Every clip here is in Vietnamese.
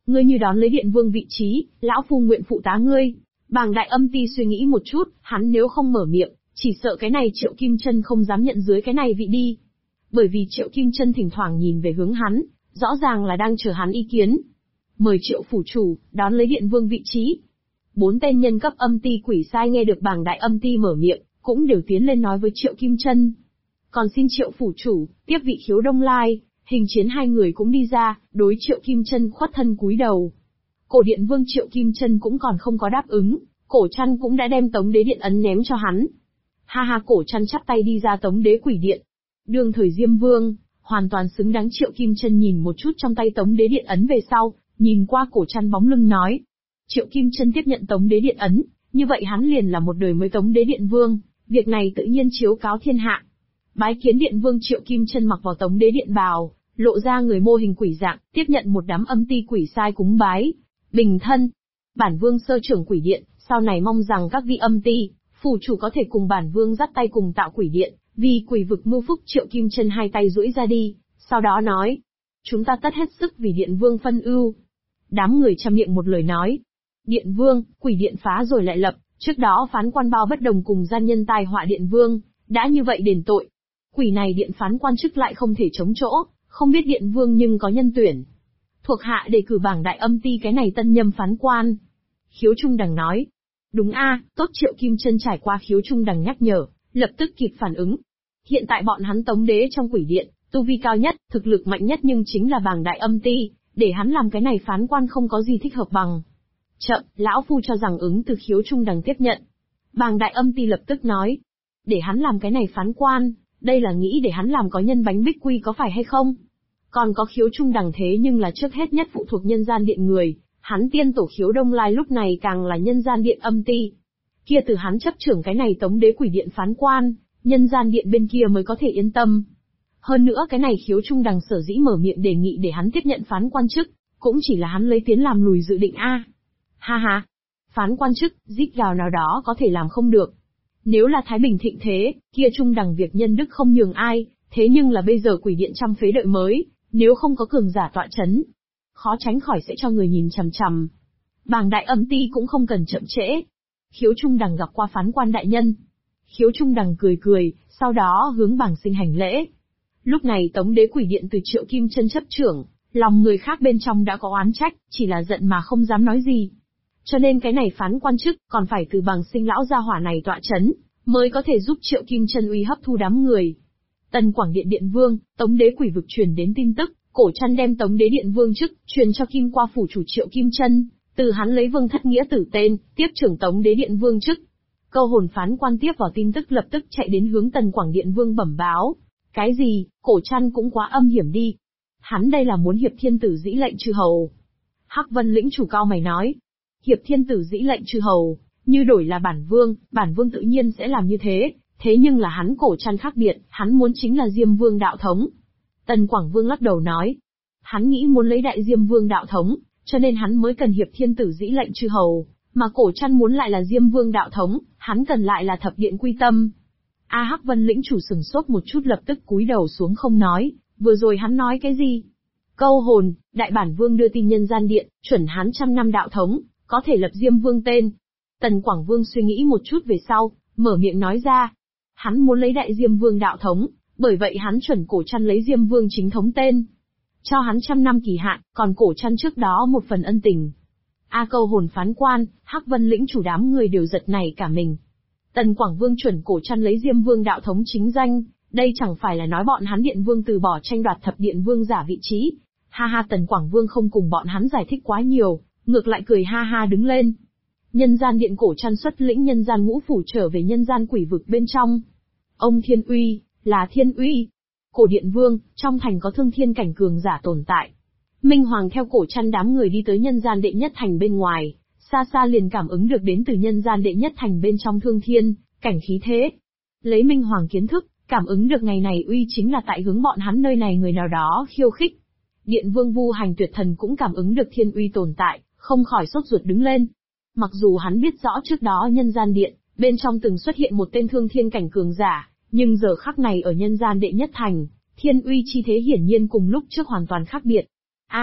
Ngươi như đón lấy Điện Vương vị trí, lão phu nguyện phụ tá ngươi. Bàng Đại Âm Ti suy nghĩ một chút, hắn nếu không mở miệng, chỉ sợ cái này Triệu Kim Chân không dám nhận dưới cái này vị đi. Bởi vì Triệu Kim Chân thỉnh thoảng nhìn về hướng hắn, rõ ràng là đang chờ hắn ý kiến. Mời Triệu phủ chủ, đón lấy Điện Vương vị trí. 4 tên nhân cấp âm ti quỷ sai nghe được Bàng Đại Âm Ti mở miệng, cũng đều tiến lên nói với Triệu Kim Chân. Còn xin Triệu phủ chủ, tiếp vị Khiếu Đông Lai. Hình Chiến hai người cũng đi ra, đối Triệu Kim Chân khuất thân cúi đầu. Cổ Điện Vương Triệu Kim Chân cũng còn không có đáp ứng, Cổ Trăn cũng đã đem Tống Đế Điện ấn ném cho hắn. Ha ha, Cổ Trăn chắp tay đi ra Tống Đế Quỷ Điện. Đương thời Diêm Vương, hoàn toàn xứng đáng. Triệu Kim Chân nhìn một chút trong tay Tống Đế Điện ấn về sau, nhìn qua Cổ Trăn bóng lưng nói. Triệu Kim Chân tiếp nhận Tống Đế Điện ấn, như vậy hắn liền là một đời mới Tống Đế Điện Vương, việc này tự nhiên chiếu cáo thiên hạ. Bái kiến Điện Vương. Triệu Kim Chân mặc vào Tống Đế Điện bào, lộ ra người mô hình quỷ dạng, tiếp nhận một đám âm ti quỷ sai cúng bái. Bình thân, bản vương sơ trưởng quỷ điện, sau này mong rằng các vị âm ti, phủ chủ có thể cùng bản vương dắt tay cùng tạo quỷ điện, vì quỷ vực mưu phúc. Triệu Kim Chân hai tay duỗi ra đi, sau đó nói, chúng ta tất hết sức vì Điện Vương phân ưu. Đám người chăm miệng một lời nói, Điện Vương, quỷ điện phá rồi lại lập, trước đó phán quan bao bất đồng cùng gian nhân tai họa Điện Vương, đã như vậy đền tội. Quỷ này điện phán quan chức lại không thể chống chỗ, không biết Điện Vương nhưng có nhân tuyển. Thuộc hạ đề cử Bàng Đại Âm Ti cái này tân nhâm phán quan. Khiếu Trung Đằng nói. Đúng a, tốt. Triệu Kim Chân trải qua Khiếu Trung Đằng nhắc nhở, lập tức kịp phản ứng. Hiện tại bọn hắn Tống Đế trong quỷ điện, tu vi cao nhất, thực lực mạnh nhất nhưng chính là Bàng Đại Âm Ti, để hắn làm cái này phán quan không có gì thích hợp bằng. Chậm, lão phu cho rằng ứng từ Khiếu Trung Đằng tiếp nhận. Bàng Đại Âm Ti lập tức nói. Để hắn làm cái này phán quan, đây là nghĩ để hắn làm có nhân bánh bích quy có phải hay không? Còn có Khiếu Trung Đằng thế nhưng là trước hết nhất phụ thuộc nhân gian điện người, hắn tiên tổ Khiếu Đông Lai lúc này càng là nhân gian điện âm ti. Kia từ hắn chấp trưởng cái này Tống Đế quỷ điện phán quan, nhân gian điện bên kia mới có thể yên tâm. Hơn nữa cái này Khiếu Trung Đằng sở dĩ mở miệng đề nghị để hắn tiếp nhận phán quan chức, cũng chỉ là hắn lấy tiến làm lùi dự định a. Ha ha, phán quan chức, rít gào nào đó có thể làm không được. Nếu là Thái Bình thịnh thế, kia Trung Đằng việc nhân đức không nhường ai, thế nhưng là bây giờ quỷ điện trăm phế đợi mới, nếu không có cường giả tọa chấn, khó tránh khỏi sẽ cho người nhìn chằm chằm. Bàng Đại Âm Ti cũng không cần chậm trễ. Khiếu Trung Đằng gặp qua phán quan đại nhân. Khiếu Trung Đằng cười cười, sau đó hướng Bàng Sinh hành lễ. Lúc này Tống Đế quỷ điện từ Triệu Kim Chân chấp trưởng, lòng người khác bên trong đã có oán trách, chỉ là giận mà không dám nói gì. Cho nên cái này phán quan chức còn phải từ Bàng Sinh lão gia hỏa này tọa chấn, mới có thể giúp Triệu Kim Chân uy hấp thu đám người. Tân Quảng Điện Điện Vương, Tống Đế quỷ vực truyền đến tin tức, Cổ Trăn đem Tống Đế Điện Vương chức truyền cho Kim Qua phủ chủ Triệu Kim Chân, từ hắn lấy Vương Thất Nghĩa tử tên, tiếp trưởng Tống Đế Điện Vương chức. Câu hồn phán quan tiếp vào tin tức lập tức chạy đến hướng Tần Quảng Điện Vương bẩm báo. Cái gì, Cổ Trăn cũng quá âm hiểm đi. Hắn đây là muốn hiệp thiên tử dĩ lệnh chư hầu. Hắc Vân lĩnh chủ cao mày nói. Hiệp thiên tử dĩ lệnh chư hầu, như đổi là bản vương tự nhiên sẽ làm như thế. Thế nhưng là hắn Cổ Trăn khác biệt, hắn muốn chính là Diêm Vương đạo thống. Tần Quảng Vương lắc đầu nói. Hắn nghĩ muốn lấy đại Diêm Vương đạo thống, cho nên hắn mới cần hiệp thiên tử dĩ lệnh chư hầu, mà Cổ Trăn muốn lại là Diêm Vương đạo thống, hắn cần lại là thập điện quy tâm. A Hắc Vân lĩnh chủ sừng sốt một chút lập tức cúi đầu xuống không nói, vừa rồi hắn nói cái gì? Câu hồn, đại bản vương đưa tin nhân gian điện, chuẩn hắn 100 năm đạo thống, có thể lập Diêm Vương tên. Tần Quảng Vương suy nghĩ một chút về sau, mở miệng nói ra. Hắn muốn lấy đại Diêm Vương đạo thống, bởi vậy hắn chuẩn Cổ Trăn lấy Diêm Vương chính thống tên. Cho hắn 100 năm kỳ hạn, còn Cổ Trăn trước đó một phần ân tình. A câu hồn phán quan, Hắc Vân lĩnh chủ đám người đều giật nảy cả mình. Tần Quảng Vương chuẩn Cổ Trăn lấy Diêm Vương đạo thống chính danh, đây chẳng phải là nói bọn hắn Điện Vương từ bỏ tranh đoạt thập điện vương giả vị trí. Ha ha, Tần Quảng Vương không cùng bọn hắn giải thích quá nhiều, ngược lại cười ha ha đứng lên. Nhân gian điện Cổ Trăn xuất lĩnh nhân gian ngũ phủ trở về nhân gian quỷ vực bên trong. Ông Thiên Uy, là Thiên Uy. Cổ Điện Vương, trong thành có thương thiên cảnh cường giả tồn tại. Minh Hoàng theo Cổ Trăn đám người đi tới nhân gian đệ nhất thành bên ngoài, xa xa liền cảm ứng được đến từ nhân gian đệ nhất thành bên trong thương thiên, cảnh khí thế. Lấy Minh Hoàng kiến thức, cảm ứng được ngày này uy chính là tại hướng bọn hắn nơi này người nào đó khiêu khích. Điện Vương Vu Hành Tuyệt Thần cũng cảm ứng được thiên uy tồn tại, không khỏi sốt ruột đứng lên. Mặc dù hắn biết rõ trước đó nhân gian điện, bên trong từng xuất hiện một tên thương thiên cảnh cường giả, nhưng giờ khắc này ở nhân gian đệ nhất thành, thiên uy chi thế hiển nhiên cùng lúc trước hoàn toàn khác biệt.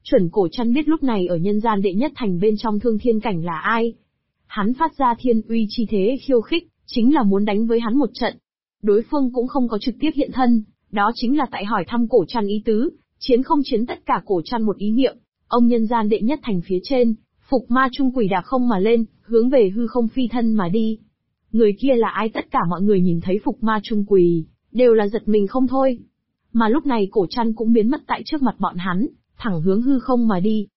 Chuẩn Cổ Trăn biết lúc này ở nhân gian đệ nhất thành bên trong Thương Thiên cảnh là ai. Hắn phát ra thiên uy chi thế khiêu khích, chính là muốn đánh với hắn một trận. Đối phương cũng không có trực tiếp hiện thân, đó chính là tại hỏi thăm Cổ Trăn ý tứ, chiến không chiến tất cả Cổ Trăn một ý niệm. Ông nhân gian đệ nhất thành phía trên, Phục Ma Trung Quỷ đạp không mà lên, hướng về hư không phi thân mà đi. Người kia là ai? Tất cả mọi người nhìn thấy Phục Ma Trung Quỷ, đều là giật mình không thôi. Mà lúc này Cổ Trăn cũng biến mất tại trước mặt bọn hắn, thẳng hướng hư không mà đi.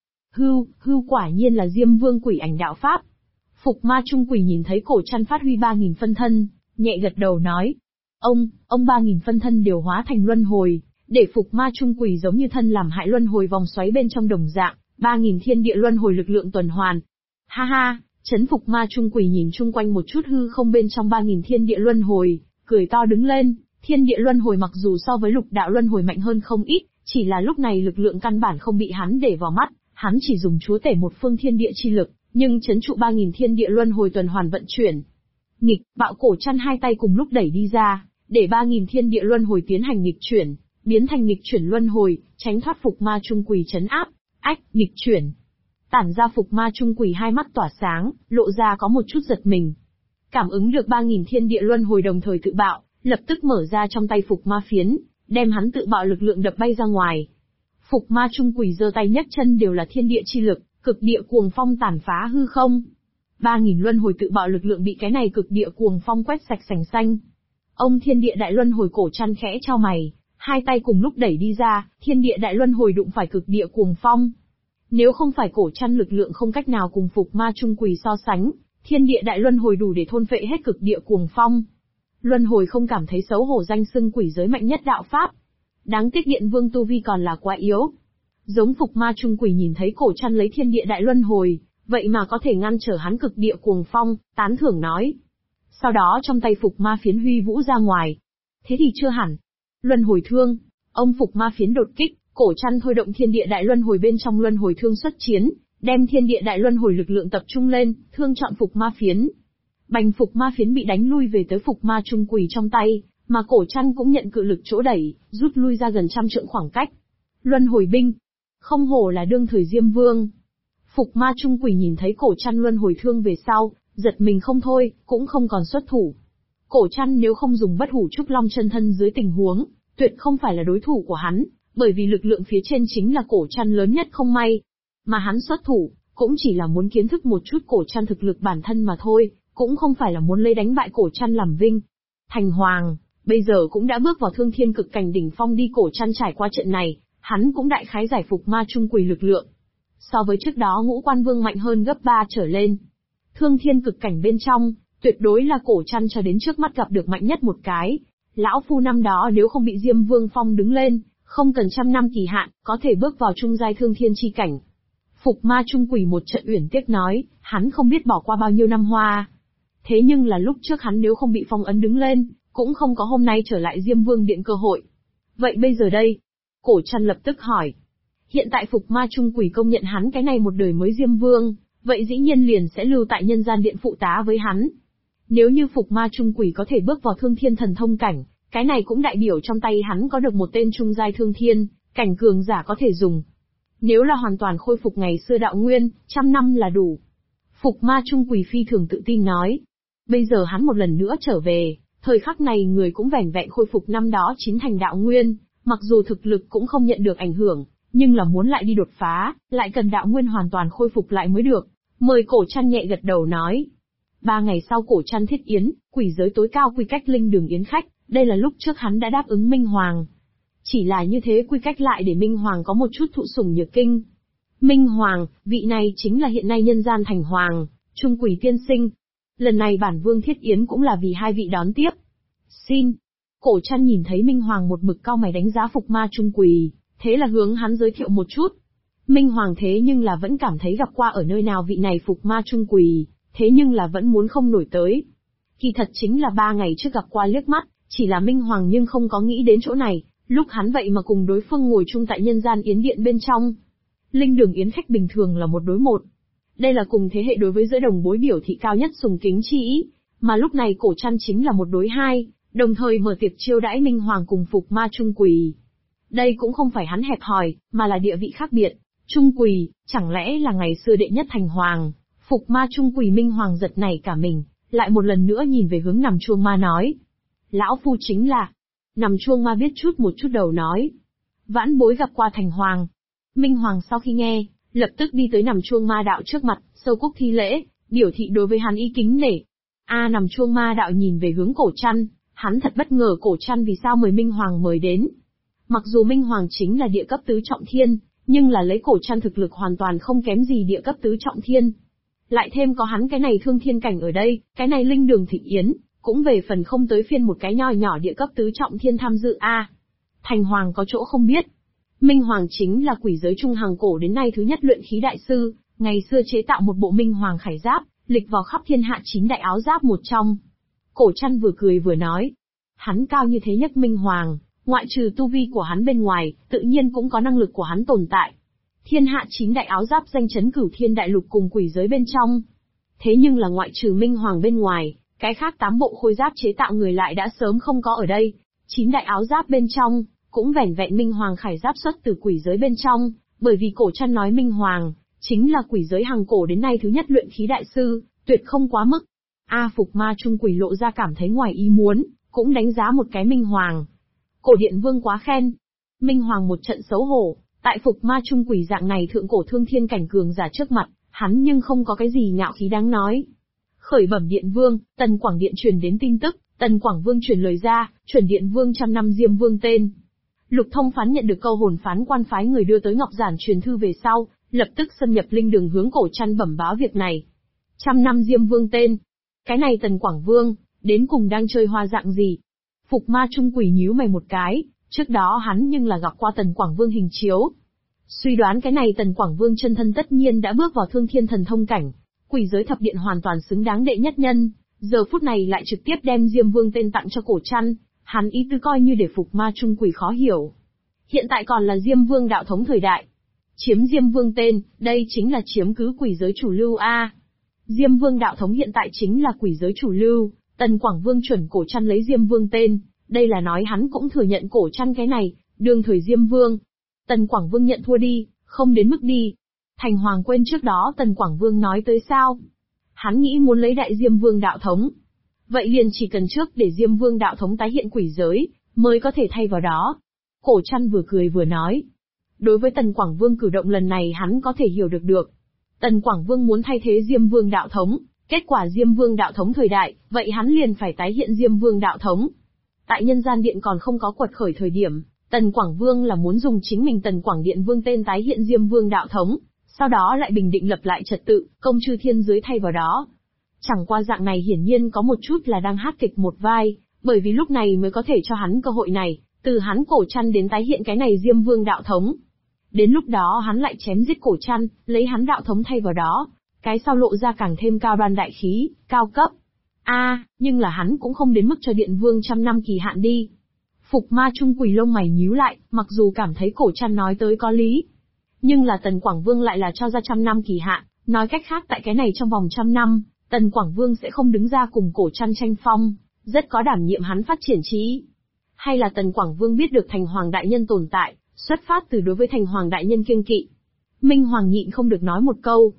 Hưu quả nhiên là Diêm Vương Quỷ Ảnh đạo pháp. Phục Ma Trung Quỷ nhìn thấy Cổ Trăn phát huy 3000 phân thân, nhẹ gật đầu nói: Ông 3000 phân thân đều hóa thành luân hồi, để Phục Ma Trung Quỷ giống như thân làm hại luân hồi vòng xoáy bên trong đồng dạng, 3000 thiên địa luân hồi lực lượng tuần hoàn. Ha ha, Chấn Phục Ma Trung Quỷ nhìn chung quanh một chút hư không bên trong 3000 thiên địa luân hồi, cười to đứng lên. Thiên địa luân hồi mặc dù so với lục đạo luân hồi mạnh hơn không ít, chỉ là lúc này lực lượng căn bản không bị hắn để vào mắt, hắn chỉ dùng chúa tể một phương thiên địa chi lực, nhưng chấn trụ 3000 thiên địa luân hồi tuần hoàn vận chuyển. Nghịch, Bạo Cổ Trăn hai tay cùng lúc đẩy đi ra, để 3000 thiên địa luân hồi tiến hành nghịch chuyển, biến thành nghịch chuyển luân hồi, tránh thoát Phục Ma Trung Quỷ trấn áp. Ách, nghịch chuyển. Tản ra Phục Ma Trung Quỷ hai mắt tỏa sáng, lộ ra có một chút giật mình. Cảm ứng được 3000 thiên địa luân hồi đồng thời tự bạo, lập tức mở ra trong tay Phục Ma phiến, đem hắn tự bạo lực lượng đập bay ra ngoài. Phục Ma Trung Quỷ giơ tay nhấc chân đều là thiên địa chi lực, cực địa cuồng phong tàn phá hư không. 3000 luân hồi tự bạo lực lượng bị cái này cực địa cuồng phong quét sạch sành xanh. Ông thiên địa đại luân hồi Cổ Trăn khẽ chau mày, hai tay cùng lúc đẩy đi ra, thiên địa đại luân hồi đụng phải cực địa cuồng phong. Nếu không phải Cổ Trăn lực lượng không cách nào cùng Phục Ma Trung Quỷ so sánh, thiên địa đại luân hồi đủ để thôn phệ hết cực địa cuồng phong. Luân hồi không cảm thấy xấu hổ danh xưng quỷ giới mạnh nhất đạo pháp. Đáng tiếc Điện Vương tu vi còn là quá yếu. Giống Phục Ma Trung Quỷ nhìn thấy Cổ Trăn lấy thiên địa đại luân hồi, vậy mà có thể ngăn trở hắn cực địa cuồng phong, tán thưởng nói. Sau đó trong tay Phục Ma phiến huy vũ ra ngoài. Thế thì chưa hẳn. Luân hồi thương, ông Phục Ma phiến đột kích, Cổ Trăn thôi động thiên địa đại luân hồi bên trong luân hồi thương xuất chiến, đem thiên địa đại luân hồi lực lượng tập trung lên, thương chọn Phục Ma phiến. Bành Phục Ma phiến bị đánh lui về tới Phục Ma Trung Quỷ trong tay, mà Cổ Trăn cũng nhận cự lực chỗ đẩy, rút lui ra gần 100 trượng khoảng cách. Luân hồi binh, không hổ là đương thời Diêm Vương. Phục Ma Trung Quỷ nhìn thấy Cổ Trăn luân hồi thương về sau, giật mình không thôi, cũng không còn xuất thủ. Cổ Trăn nếu không dùng Bất Hủ Trúc Long chân thân dưới tình huống, tuyệt không phải là đối thủ của hắn, bởi vì lực lượng phía trên chính là Cổ Trăn lớn nhất không may. Mà hắn xuất thủ, cũng chỉ là muốn kiến thức một chút Cổ Trăn thực lực bản thân mà thôi, cũng không phải là muốn lấy đánh bại Cổ Trăn làm vinh. Thành Hoàng, bây giờ cũng đã bước vào Thương Thiên cực cảnh đỉnh phong đi. Cổ Trăn trải qua trận này, hắn cũng đại khái giải Phục Ma Trung Quỷ lực lượng. So với trước đó Ngũ Quan Vương mạnh hơn gấp 3 trở lên. Thương Thiên cực cảnh bên trong, tuyệt đối là Cổ Trăn cho đến trước mắt gặp được mạnh nhất một cái. Lão phu năm đó nếu không bị Diêm Vương phong đứng lên, không cần 100 năm kỳ hạn, có thể bước vào trung giai Thương Thiên chi cảnh. Phục Ma Trung Quỷ một trận uyển tiếc nói, hắn không biết bỏ qua bao nhiêu năm hoa. Thế nhưng là lúc trước hắn nếu không bị phong ấn đứng lên, cũng không có hôm nay trở lại Diêm Vương Điện cơ hội. Vậy bây giờ đây? Cổ Trăn lập tức hỏi. Hiện tại Phục Ma Trung Quỷ công nhận hắn cái này một đời mới Diêm Vương, vậy dĩ nhiên liền sẽ lưu tại nhân gian điện phụ tá với hắn. Nếu như Phục Ma Trung Quỷ có thể bước vào Thương Thiên thần thông cảnh, cái này cũng đại biểu trong tay hắn có được một tên trung giai Thương Thiên cảnh cường giả có thể dùng. Nếu là hoàn toàn khôi phục ngày xưa đạo nguyên, 100 năm là đủ. Phục Ma Trung Quỷ phi thường tự tin nói. Bây giờ hắn một lần nữa trở về, thời khắc này người cũng vẻn vẹn khôi phục năm đó 9 thành đạo nguyên, mặc dù thực lực cũng không nhận được ảnh hưởng, nhưng là muốn lại đi đột phá, lại cần đạo nguyên hoàn toàn khôi phục lại mới được. Mời Cổ Trăn nhẹ gật đầu nói. 3 ngày sau Cổ Trăn thiết yến, quỷ giới tối cao quy cách linh đường yến khách, đây là lúc trước hắn đã đáp ứng Minh Hoàng. Chỉ là như thế quy cách lại để Minh Hoàng có một chút thụ sủng nhược kinh. Minh Hoàng, vị này chính là hiện nay nhân gian thành hoàng, Trung Quỷ tiên sinh. Lần này bản vương thiết yến cũng là vì hai vị đón tiếp. Xin. Cổ Trăn nhìn thấy Minh Hoàng một mực cau mày đánh giá Phục Ma Trung Quỷ, thế là hướng hắn giới thiệu một chút. Minh Hoàng thế nhưng là vẫn cảm thấy gặp qua ở nơi nào vị này Phục Ma Trung Quỷ, thế nhưng là vẫn muốn không nổi tới. Kỳ thật chính là 3 ngày trước gặp qua liếc mắt, chỉ là Minh Hoàng nhưng không có nghĩ đến chỗ này, lúc hắn vậy mà cùng đối phương ngồi chung tại nhân gian yến điện bên trong. Linh đường yến khách bình thường là 1 đối 1. Đây là cùng thế hệ đối với giữa đồng bối biểu thị cao nhất sùng kính chi ý, mà lúc này Cổ Trăn chính là 1 đối 2, đồng thời mở tiệc chiêu đãi Minh Hoàng cùng Phục Ma Trung Quỷ. Đây cũng không phải hắn hẹp hòi, mà là địa vị khác biệt. Trung Quỳ, chẳng lẽ là ngày xưa đệ nhất thành hoàng? Phục ma Trung Quỳ Minh Hoàng giật nảy cả mình, lại một lần nữa nhìn về hướng nằm chuông ma nói. Lão phu chính là. Nằm chuông ma biết một chút đầu nói. Vãn bối gặp qua thành hoàng. Minh Hoàng sau khi nghe, lập tức đi tới nằm chuông ma đạo trước mặt, sâu cúc thi lễ, biểu thị đối với hắn ý kính nể. Nằm chuông ma đạo nhìn về hướng Cổ Trăn, hắn thật bất ngờ Cổ Trăn vì sao mời Minh Hoàng mời đến. Mặc dù Minh Hoàng chính là địa cấp tứ trọng thiên, nhưng là lấy Cổ Trăn thực lực hoàn toàn không kém gì địa cấp tứ trọng thiên. Lại thêm có hắn cái này thương thiên cảnh ở đây, cái này linh đường thị yến, cũng về phần không tới phiên một cái nho nhỏ địa cấp tứ trọng thiên tham dự Thành Hoàng có chỗ không biết. Minh Hoàng chính là quỷ giới trung hàng cổ đến nay thứ nhất luyện khí đại sư, ngày xưa chế tạo một bộ Minh Hoàng khải giáp, lịch vào khắp thiên hạ 9 đại áo giáp một trong. Cổ Trăn vừa cười vừa nói. Hắn cao như thế nhất Minh Hoàng, ngoại trừ tu vi của hắn bên ngoài, tự nhiên cũng có năng lực của hắn tồn tại. Thiên hạ 9 đại áo giáp danh chấn cửu thiên đại lục cùng quỷ giới bên trong. Thế nhưng là ngoại trừ Minh Hoàng bên ngoài, cái khác 8 bộ khôi giáp chế tạo người lại đã sớm không có ở đây. 9 đại áo giáp bên trong, cũng vẻn vẹn Minh Hoàng khải giáp xuất từ quỷ giới bên trong, bởi vì Cổ Trăn nói Minh Hoàng, chính là quỷ giới hàng cổ đến nay thứ nhất luyện khí đại sư, tuyệt không quá mức. Phục ma Trung Quỷ lộ ra cảm thấy ngoài ý muốn, cũng đánh giá một cái Minh Hoàng. Cổ Điện Vương quá khen. Minh Hoàng một trận xấu hổ, tại Phục ma Trung Quỷ dạng này thượng cổ thương thiên cảnh cường giả trước mặt, hắn nhưng không có cái gì ngạo khí đáng nói. Khởi bẩm Điện Vương, Tần Quảng Điện truyền đến tin tức, Tần Quảng Vương truyền lời ra, chuẩn Điện Vương trăm năm Diêm Vương tên. Lục Thông Phán nhận được câu hồn phán quan phái người đưa tới Ngọc Giản truyền thư về sau, lập tức xâm nhập linh đường hướng Cổ Trăn bẩm báo việc này. Trăm năm Diêm Vương tên. Cái này Tần Quảng Vương, đến cùng đang chơi hoa dạng gì? Phục ma Trung Quỷ nhíu mày một cái, trước đó hắn nhưng là gặp qua Tần Quảng Vương hình chiếu. Suy đoán cái này Tần Quảng Vương chân thân tất nhiên đã bước vào thương thiên thần thông cảnh, quỷ giới thập điện hoàn toàn xứng đáng đệ nhất nhân, giờ phút này lại trực tiếp đem Diêm Vương tên tặng cho Cổ Trăn, hắn ý tứ coi như để Phục ma Trung Quỷ khó hiểu. Hiện tại còn là Diêm Vương đạo thống thời đại. Chiếm Diêm Vương tên, đây chính là chiếm cứ quỷ giới chủ lưu Diêm Vương đạo thống hiện tại chính là quỷ giới chủ lưu, Tần Quảng Vương chuẩn Cổ Trăn lấy Diêm Vương tên, đây là nói hắn cũng thừa nhận Cổ Trăn cái này, đương thời Diêm Vương. Tần Quảng Vương nhận thua đi, không đến mức đi. Thành Hoàng quên trước đó Tần Quảng Vương nói tới sao? Hắn nghĩ muốn lấy đại Diêm Vương đạo thống. Vậy liền chỉ cần trước để Diêm Vương đạo thống tái hiện quỷ giới, mới có thể thay vào đó. Cổ Trăn vừa cười vừa nói. Đối với Tần Quảng Vương cử động lần này hắn có thể hiểu được. Tần Quảng Vương muốn thay thế Diêm Vương đạo thống, kết quả Diêm Vương đạo thống thời đại, vậy hắn liền phải tái hiện Diêm Vương đạo thống. Tại Nhân Gian Điện còn không có quật khởi thời điểm, Tần Quảng Vương là muốn dùng chính mình Tần Quảng Điện Vương tên tái hiện Diêm Vương đạo thống, sau đó lại bình định lập lại trật tự, công chư thiên giới thay vào đó. Chẳng qua dạng này hiển nhiên có một chút là đang hát kịch một vai, bởi vì lúc này mới có thể cho hắn cơ hội này, từ hắn Cổ Trăn đến tái hiện cái này Diêm Vương đạo thống. Đến lúc đó hắn lại chém giết Cổ Trăn, lấy hắn đạo thống thay vào đó, cái sau lộ ra càng thêm cao đoan đại khí, cao cấp. Nhưng là hắn cũng không đến mức cho Điện Vương trăm năm kỳ hạn đi. Phục ma Trung Quỷ lông mày nhíu lại, mặc dù cảm thấy Cổ Trăn nói tới có lý. Nhưng là Tần Quảng Vương lại là cho ra trăm năm kỳ hạn, nói cách khác tại cái này trong vòng trăm năm, Tần Quảng Vương sẽ không đứng ra cùng Cổ Trăn tranh phong, rất có đảm nhiệm hắn phát triển trí. Hay là Tần Quảng Vương biết được Thành Hoàng Đại Nhân tồn tại, xuất phát từ đối với Thành Hoàng Đại Nhân kiêng kỵ. Minh Hoàng nhịn không được nói một câu.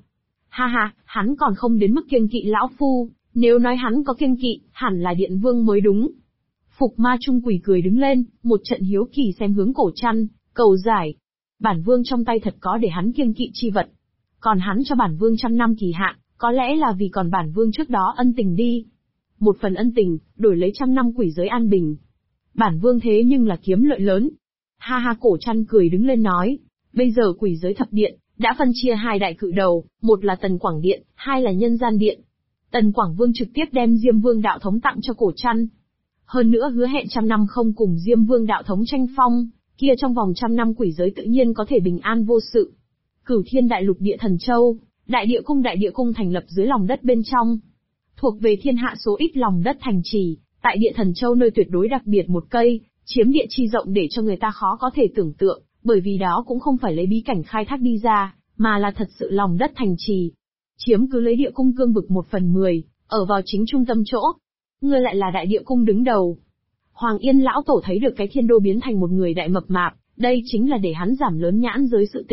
Hắn còn không đến mức kiêng kỵ lão phu, nếu nói hắn có kiêng kỵ, hẳn là Điện Vương mới đúng. Phục ma Trung Quỷ cười đứng lên, một trận hiếu kỳ xem hướng Cổ Trăn, cầu giải. Bản Vương trong tay thật có để hắn kiêng kỵ chi vật. Còn hắn cho bản Vương trăm năm kỳ hạn, có lẽ là vì còn bản Vương trước đó ân tình đi. Một phần ân tình, đổi lấy trăm năm quỷ giới an bình. Bản Vương thế nhưng là kiếm lợi lớn. Cổ Trăn cười đứng lên nói, bây giờ quỷ giới thập điện, đã phân chia hai đại cự đầu, một là Tần Quảng Điện, hai là Nhân Gian Điện. Tần Quảng Vương trực tiếp đem Diêm Vương đạo thống tặng cho Cổ Trăn. Hơn nữa hứa hẹn trăm năm không cùng Diêm Vương đạo thống tranh phong, kia trong vòng trăm năm quỷ giới tự nhiên có thể bình an vô sự. Cửu Thiên Đại Lục Địa Thần Châu, Đại Địa Cung thành lập dưới lòng đất bên trong. Thuộc về thiên hạ số ít lòng đất thành trì, tại Địa Thần Châu nơi tuyệt đối đặc biệt một cây, chiếm địa chi rộng để cho người ta khó có thể tưởng tượng, bởi vì đó cũng không phải lấy bí cảnh khai thác đi ra, mà là thật sự lòng đất thành trì. Chiếm cứ lấy địa cung cương vực 1/10, ở vào chính trung tâm chỗ. Ngươi lại là đại địa cung đứng đầu. Hoàng Yên lão tổ thấy được cái thiên đô biến thành một người đại mập mạp, đây chính là để hắn giảm lớn nhãn giới sự tình,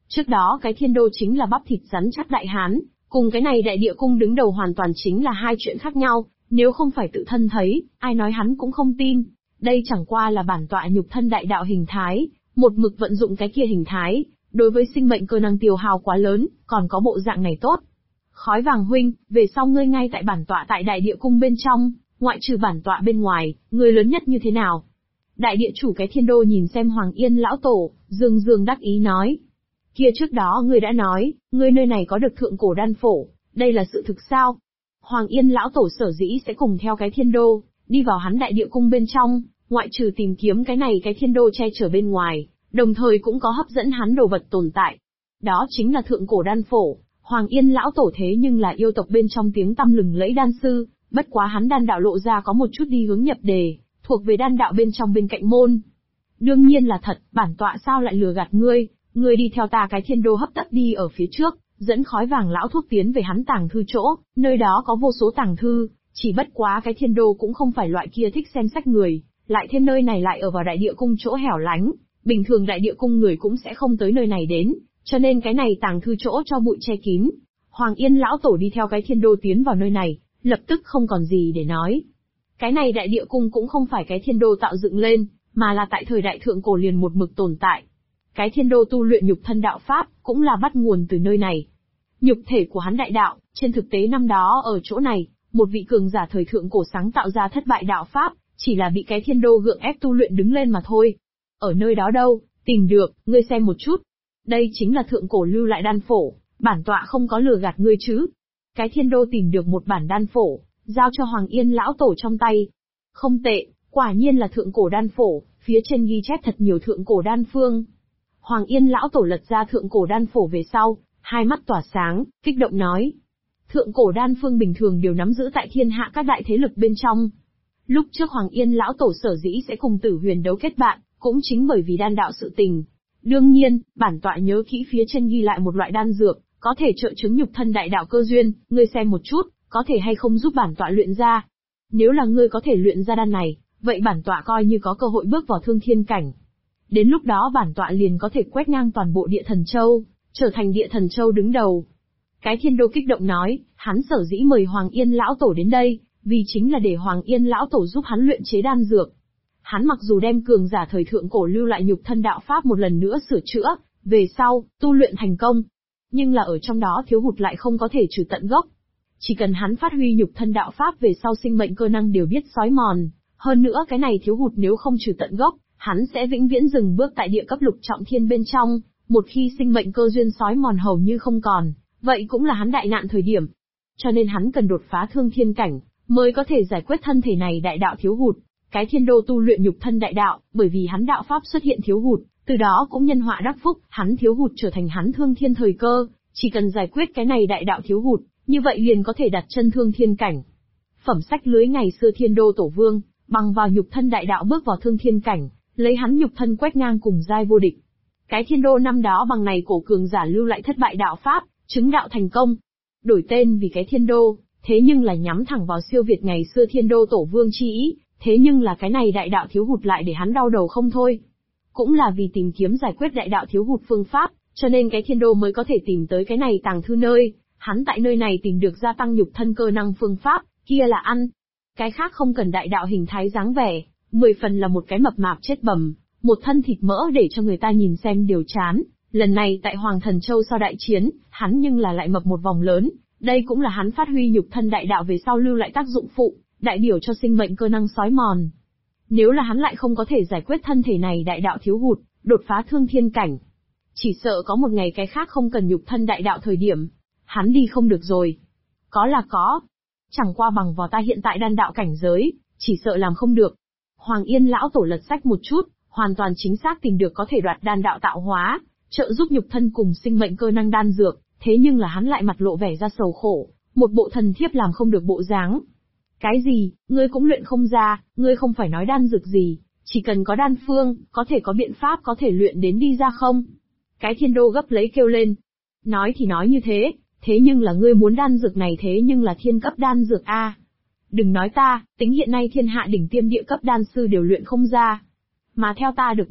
Trước đó cái thiên đô chính là bắp thịt rắn chắc đại hán, cùng cái này đại địa cung đứng đầu hoàn toàn chính là hai chuyện khác nhau, nếu không phải tự thân thấy, ai nói hắn cũng không tin. Đây chẳng qua là bản tọa nhục thân đại đạo hình thái, một mực vận dụng cái kia hình thái, đối với sinh mệnh cơ năng tiêu hao quá lớn, còn có bộ dạng này tốt. Khói vàng huynh, về sau ngươi ngay tại bản tọa tại đại địa cung bên trong, ngoại trừ bản tọa bên ngoài, ngươi lớn nhất như thế nào? Đại địa chủ cái thiên đô nhìn xem Hoàng Yên lão tổ, dương dương đắc ý nói. Kia trước đó ngươi đã nói, ngươi nơi này có được thượng cổ đan phổ, đây là sự thực sao? Hoàng Yên lão tổ sở dĩ sẽ cùng theo cái thiên đô, đi vào hắn đại địa cung bên trong, ngoại trừ tìm kiếm cái này cái thiên đô che chở bên ngoài, đồng thời cũng có hấp dẫn hắn đồ vật tồn tại. Đó chính là thượng cổ đan phổ, Hoàng Yên lão tổ thế nhưng là yêu tộc bên trong tiếng tăm lừng lẫy đan sư, bất quá hắn đan đạo lộ ra có một chút đi hướng nhập đề, thuộc về đan đạo bên trong bên cạnh môn. Đương nhiên là thật, bản tọa sao lại lừa gạt ngươi, ngươi đi theo ta cái thiên đô hấp tấp đi ở phía trước, dẫn khói vàng lão thuốc tiến về hắn tàng thư chỗ, nơi đó có vô số tàng thư, chỉ bất quá cái thiên đô cũng không phải loại kia thích xem sách người, lại thêm nơi này lại ở vào đại địa cung chỗ hẻo lánh, bình thường đại địa cung người cũng sẽ không tới nơi này đến, cho nên cái này tàng thư chỗ cho bụi che kín. Hoàng Yên lão tổ đi theo cái thiên đô tiến vào nơi này, lập tức không còn gì để nói. Cái này đại địa cung cũng không phải cái thiên đô tạo dựng lên, mà là tại thời đại thượng cổ liền một mực tồn tại. Cái thiên đô tu luyện nhục thân đạo pháp, cũng là bắt nguồn từ nơi này. Nhục thể của hắn đại đạo, trên thực tế năm đó ở chỗ này, một vị cường giả thời thượng cổ sáng tạo ra thất bại đạo pháp, chỉ là bị cái thiên đô gượng ép tu luyện đứng lên mà thôi. Ở nơi đó đâu, tìm được, ngươi xem một chút. Đây chính là thượng cổ lưu lại đan phổ, bản tọa không có lừa gạt ngươi chứ. Cái thiên đô tìm được một bản đan phổ, giao cho Hoàng Yên lão tổ trong tay. Không tệ, quả nhiên là thượng cổ đan phổ, phía trên ghi chép thật nhiều thượng cổ đan phương. Hoàng Yên lão tổ lật ra thượng cổ đan phổ về sau, hai mắt tỏa sáng, kích động nói. Thượng cổ đan phương bình thường đều nắm giữ tại thiên hạ các đại thế lực bên trong. Lúc trước Hoàng Yên lão tổ sở dĩ sẽ cùng Tử Huyền đấu kết bạn, cũng chính bởi vì đan đạo sự tình. Đương nhiên, bản tọa nhớ kỹ phía trên ghi lại một loại đan dược, có thể trợ chứng nhục thân đại đạo cơ duyên, ngươi xem một chút, có thể hay không giúp bản tọa luyện ra. Nếu là ngươi có thể luyện ra đan này, vậy bản tọa coi như có cơ hội bước vào thương thiên cảnh. Đến lúc đó bản tọa liền có thể quét ngang toàn bộ địa thần châu, trở thành địa thần châu đứng đầu. Cái thiên đô kích động nói, hắn sở dĩ mời Hoàng Yên lão tổ đến đây, vì chính là để Hoàng Yên lão tổ giúp hắn luyện chế đan dược. Hắn mặc dù đem cường giả thời thượng cổ lưu lại nhục thân đạo pháp một lần nữa sửa chữa, về sau, tu luyện thành công. Nhưng là ở trong đó thiếu hụt lại không có thể trừ tận gốc. Chỉ cần hắn phát huy nhục thân đạo pháp về sau sinh mệnh cơ năng đều biết xói mòn. Hơn nữa cái này thiếu hụt nếu không trừ tận gốc, hắn sẽ vĩnh viễn dừng bước tại địa cấp lục trọng thiên bên trong. Một khi sinh mệnh cơ duyên xói mòn hầu như không còn, vậy cũng là hắn đại nạn thời điểm. Cho nên hắn cần đột phá thương thiên cảnh, mới có thể giải quyết thân thể này đại đạo thiếu hụt. Cái thiên đô tu luyện nhục thân đại đạo, bởi vì hắn đạo pháp xuất hiện thiếu hụt, từ đó cũng nhân họa đắc phúc, hắn thiếu hụt trở thành hắn thương thiên thời cơ, chỉ cần giải quyết cái này đại đạo thiếu hụt, như vậy liền có thể đặt chân thương thiên cảnh. Phẩm sách lưới ngày xưa thiên đô tổ vương, bằng vào nhục thân đại đạo bước vào thương thiên cảnh, lấy hắn nhục thân quét ngang cùng giai vô địch. Cái thiên đô năm đó bằng này cổ cường giả lưu lại thất bại đạo pháp, chứng đạo thành công. Đổi tên vì cái thiên đô, thế nhưng là nhắm thẳng vào siêu việt ngày xưa thiên đô tổ vương chi ý, thế nhưng là cái này đại đạo thiếu hụt lại để hắn đau đầu không thôi. Cũng là vì tìm kiếm giải quyết đại đạo thiếu hụt phương pháp, cho nên cái thiên đô mới có thể tìm tới cái này tàng thư nơi, hắn tại nơi này tìm được gia tăng nhục thân cơ năng phương pháp, kia là ăn. Cái khác không cần đại đạo hình thái dáng vẻ, 10 phần là một cái mập mạp chết bầm, một thân thịt mỡ để cho người ta nhìn xem đều chán. Lần này tại Hoàng Thần Châu sau đại chiến, hắn nhưng là lại mập một vòng lớn, đây cũng là hắn phát huy nhục thân đại đạo về sau lưu lại tác dụng phụ, đại biểu cho sinh mệnh cơ năng xói mòn. Nếu là hắn lại không có thể giải quyết thân thể này đại đạo thiếu hụt, đột phá thương thiên cảnh, chỉ sợ có một ngày cái khác không cần nhục thân đại đạo thời điểm, hắn đi không được rồi. Có là có, chẳng qua bằng vào ta hiện tại đan đạo cảnh giới, chỉ sợ làm không được. Hoàng Yên lão tổ lật sách một chút, hoàn toàn chính xác tìm được có thể đoạt đan đạo tạo hóa, trợ giúp nhục thân cùng sinh mệnh cơ năng đan dược, thế nhưng là hắn lại mặt lộ vẻ ra sầu khổ, một bộ thần thiếp làm không được bộ dáng. Cái gì, ngươi cũng luyện không ra, ngươi không phải nói đan dược gì, chỉ cần có đan phương, có thể có biện pháp có thể luyện đến đi ra không? Cái thiên đô gấp lấy kêu lên. Nói thì nói như thế, thế nhưng là ngươi muốn đan dược này thế nhưng là thiên cấp đan dược a. Đừng nói ta, tính hiện nay thiên hạ đỉnh tiêm địa cấp đan sư đều luyện không ra. Mà theo ta được biết,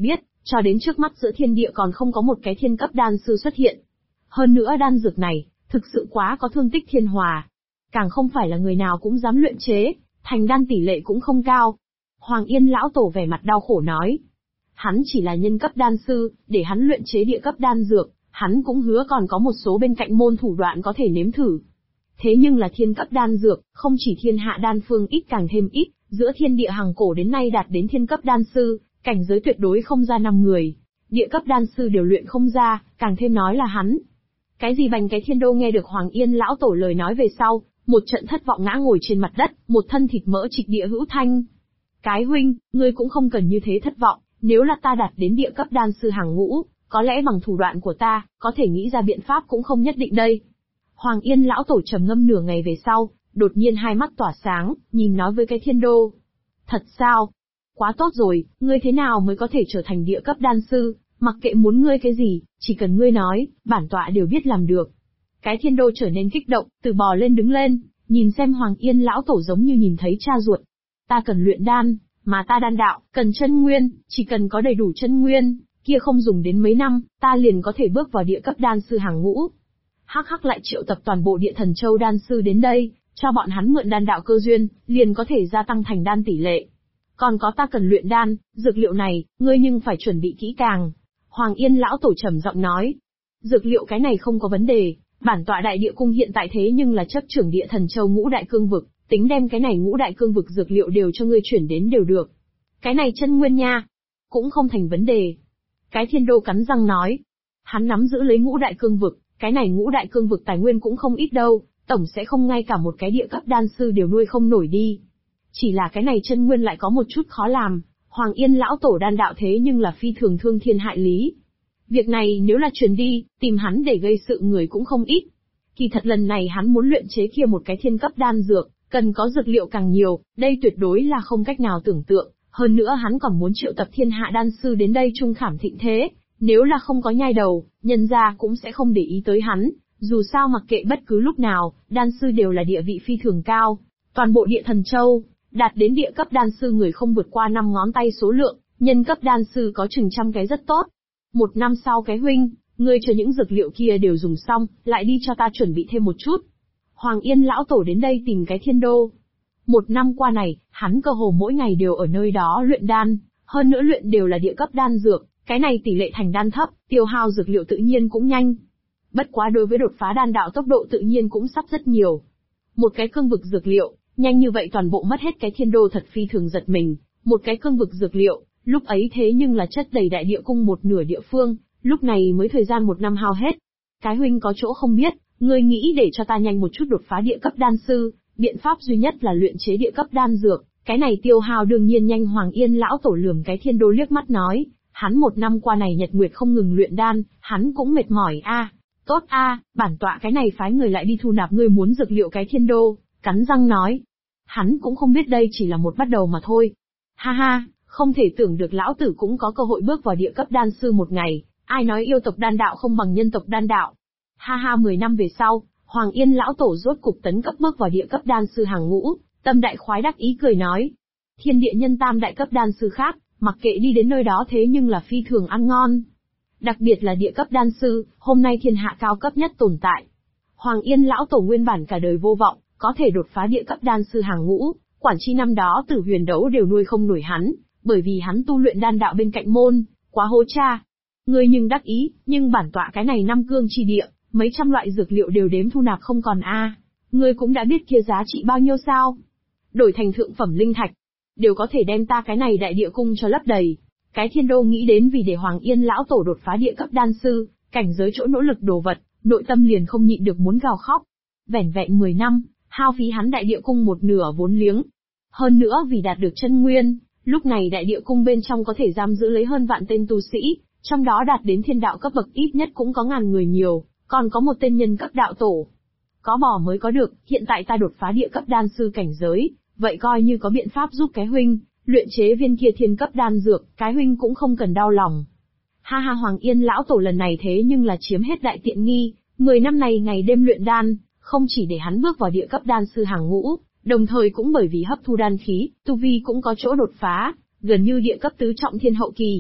Cho đến trước mắt giữa thiên địa còn không có một cái thiên cấp đan sư xuất hiện. Hơn nữa đan dược này, thực sự quá có thương tích thiên hòa. Càng không phải là người nào cũng dám luyện chế, thành đan tỷ lệ cũng không cao. Hoàng Yên lão tổ vẻ mặt đau khổ nói. Hắn chỉ là nhân cấp đan sư, để hắn luyện chế địa cấp đan dược, hắn cũng hứa còn có một số bên cạnh môn thủ đoạn có thể nếm thử. Thế nhưng là thiên cấp đan dược, không chỉ thiên hạ đan phương ít càng thêm ít, giữa thiên địa hàng cổ đến nay đạt đến thiên cấp đan sư, cảnh giới tuyệt đối không ra 5 người. Địa cấp đan sư đều luyện không ra, càng thêm nói là hắn. Cái gì Bành cái Thiên Đô nghe được Hoàng Yên lão tổ lời nói về sau, một trận thất vọng ngã ngồi trên mặt đất, một thân thịt mỡ trịch địa hữu thanh. Cái huynh, ngươi cũng không cần như thế thất vọng, nếu là ta đạt đến địa cấp đan sư hàng ngũ, có lẽ bằng thủ đoạn của ta, có thể nghĩ ra biện pháp cũng không nhất định đây. Hoàng Yên lão tổ trầm ngâm nửa ngày về sau, đột nhiên hai mắt tỏa sáng, nhìn nói với cái Thiên Đô. Thật sao? Quá tốt rồi, ngươi thế nào mới có thể trở thành địa cấp đan sư, mặc kệ muốn ngươi cái gì, chỉ cần ngươi nói, bản tọa đều biết làm được. Cái Thiên Đô trở nên kích động, từ bò lên đứng lên, nhìn xem Hoàng Yên lão tổ giống như nhìn thấy cha ruột. Ta cần luyện đan, mà ta đan đạo, cần chân nguyên, chỉ cần có đầy đủ chân nguyên, kia không dùng đến mấy năm, ta liền có thể bước vào địa cấp đan sư hàng ngũ. Hắc hắc lại triệu tập toàn bộ địa thần châu đan sư đến đây, cho bọn hắn mượn đan đạo cơ duyên, liền có thể gia tăng thành đan tỷ lệ. Còn có ta cần luyện đan, dược liệu này, ngươi nhưng phải chuẩn bị kỹ càng. Hoàng Yên lão tổ trầm giọng nói. Dược liệu cái này không có vấn đề, bản tọa đại địa cung hiện tại thế nhưng là chấp trưởng địa thần châu ngũ đại cương vực, tính đem cái này ngũ đại cương vực dược liệu đều cho ngươi chuyển đến đều được. Cái này chân nguyên nha, cũng không thành vấn đề. Cái Thiên Đô cắn răng nói. Hắn nắm giữ lấy ngũ đại cương vực, cái này ngũ đại cương vực tài nguyên cũng không ít đâu, tổng sẽ không ngay cả một cái địa cấp đan sư đều nuôi không nổi đi. Chỉ là cái này chân nguyên lại có một chút khó làm, Hoàng Yên lão tổ đan đạo thế nhưng là phi thường thương thiên hại lý. Việc này nếu là truyền đi, tìm hắn để gây sự người cũng không ít. Kỳ thật lần này hắn muốn luyện chế kia một cái thiên cấp đan dược, cần có dược liệu càng nhiều, đây tuyệt đối là không cách nào tưởng tượng. Hơn nữa hắn còn muốn triệu tập thiên hạ đan sư đến đây trung khảm thịnh thế, nếu là không có nhai đầu, nhân gia cũng sẽ không để ý tới hắn. Dù sao mặc kệ bất cứ lúc nào, đan sư đều là địa vị phi thường cao. Toàn bộ địa thần châu, đạt đến địa cấp đan sư người không vượt qua 5 ngón tay số lượng, nhân cấp đan sư có chừng trăm cái rất tốt. 1 năm sau cái huynh, ngươi chờ những dược liệu kia đều dùng xong, lại đi cho ta chuẩn bị thêm một chút. Hoàng Yên lão tổ đến đây tìm cái Thiên Đô. 1 năm qua này, hắn cơ hồ mỗi ngày đều ở nơi đó luyện đan, hơn nữa luyện đều là địa cấp đan dược, cái này tỷ lệ thành đan thấp, tiêu hao dược liệu tự nhiên cũng nhanh. Bất quá đối với đột phá đan đạo tốc độ tự nhiên cũng sắp rất nhiều. Một cái cương vực dược liệu, nhanh như vậy toàn bộ mất hết cái Thiên Đô thật phi thường giật mình, một cái cương vực dược liệu, lúc ấy thế nhưng là chất đầy đại địa cung một nửa địa phương, lúc này mới thời gian 1 năm hao hết. Cái huynh có chỗ không biết, ngươi nghĩ để cho ta nhanh một chút đột phá địa cấp đan sư, biện pháp duy nhất là luyện chế địa cấp đan dược, cái này tiêu hao đương nhiên nhanh. Hoàng Yên lão tổ lườm cái Thiên Đô liếc mắt nói, hắn 1 năm qua này nhật nguyệt không ngừng luyện đan, hắn cũng mệt mỏi a. Tốt a, bản tọa cái này phái người lại đi thu nạp ngươi muốn dược liệu. Cái Thiên Đô cắn răng nói, hắn cũng không biết đây chỉ là một bắt đầu mà thôi. Ha ha, không thể tưởng được lão tử cũng có cơ hội bước vào địa cấp đan sư một ngày, ai nói yêu tộc đan đạo không bằng nhân tộc đan đạo. Ha ha, 10 năm về sau, Hoàng Yên lão tổ rốt cục tấn cấp bước vào địa cấp đan sư hàng ngũ, tâm đại khoái đắc ý cười nói. Thiên địa nhân tam đại cấp đan sư khác, mặc kệ đi đến nơi đó thế nhưng là phi thường ăn ngon. Đặc biệt là địa cấp đan sư, hôm nay thiên hạ cao cấp nhất tồn tại. Hoàng Yên lão tổ nguyên bản cả đời vô vọng, có thể đột phá địa cấp đan sư hàng ngũ, quản chi năm đó Tử Huyền Đấu đều nuôi không nổi hắn, bởi vì hắn tu luyện đan đạo bên cạnh môn, quá hố cha. Ngươi nhưng đắc ý, nhưng bản tọa cái này năm cương chi địa, mấy trăm loại dược liệu đều đếm thu nạp không còn a. Ngươi cũng đã biết kia giá trị bao nhiêu sao? Đổi thành thượng phẩm linh thạch, đều có thể đem ta cái này đại địa cung cho lấp đầy. Cái Thiên Đô nghĩ đến vì để Hoàng Yên lão tổ đột phá địa cấp đan sư, cảnh giới chỗ nỗ lực đồ vật, nội tâm liền không nhịn được muốn gào khóc. Vẻn vẹn 10 năm, hao phí hắn đại địa cung một nửa vốn liếng. Hơn nữa vì đạt được chân nguyên, lúc này đại địa cung bên trong có thể giam giữ lấy hơn vạn tên tu sĩ, trong đó đạt đến thiên đạo cấp bậc ít nhất cũng có ngàn người nhiều, còn có một tên nhân cấp đạo tổ. Có bỏ mới có được, hiện tại ta đột phá địa cấp đan sư cảnh giới, vậy coi như có biện pháp giúp cái huynh luyện chế viên kia thiên cấp đan dược, cái huynh cũng không cần đau lòng. Ha ha, Hoàng Yên lão tổ lần này thế nhưng là chiếm hết đại tiện nghi, 10 năm này ngày đêm luyện đan, không chỉ để hắn bước vào địa cấp đan sư hàng ngũ, đồng thời cũng bởi vì hấp thu đan khí, tu vi cũng có chỗ đột phá, gần như địa cấp tứ trọng thiên hậu kỳ.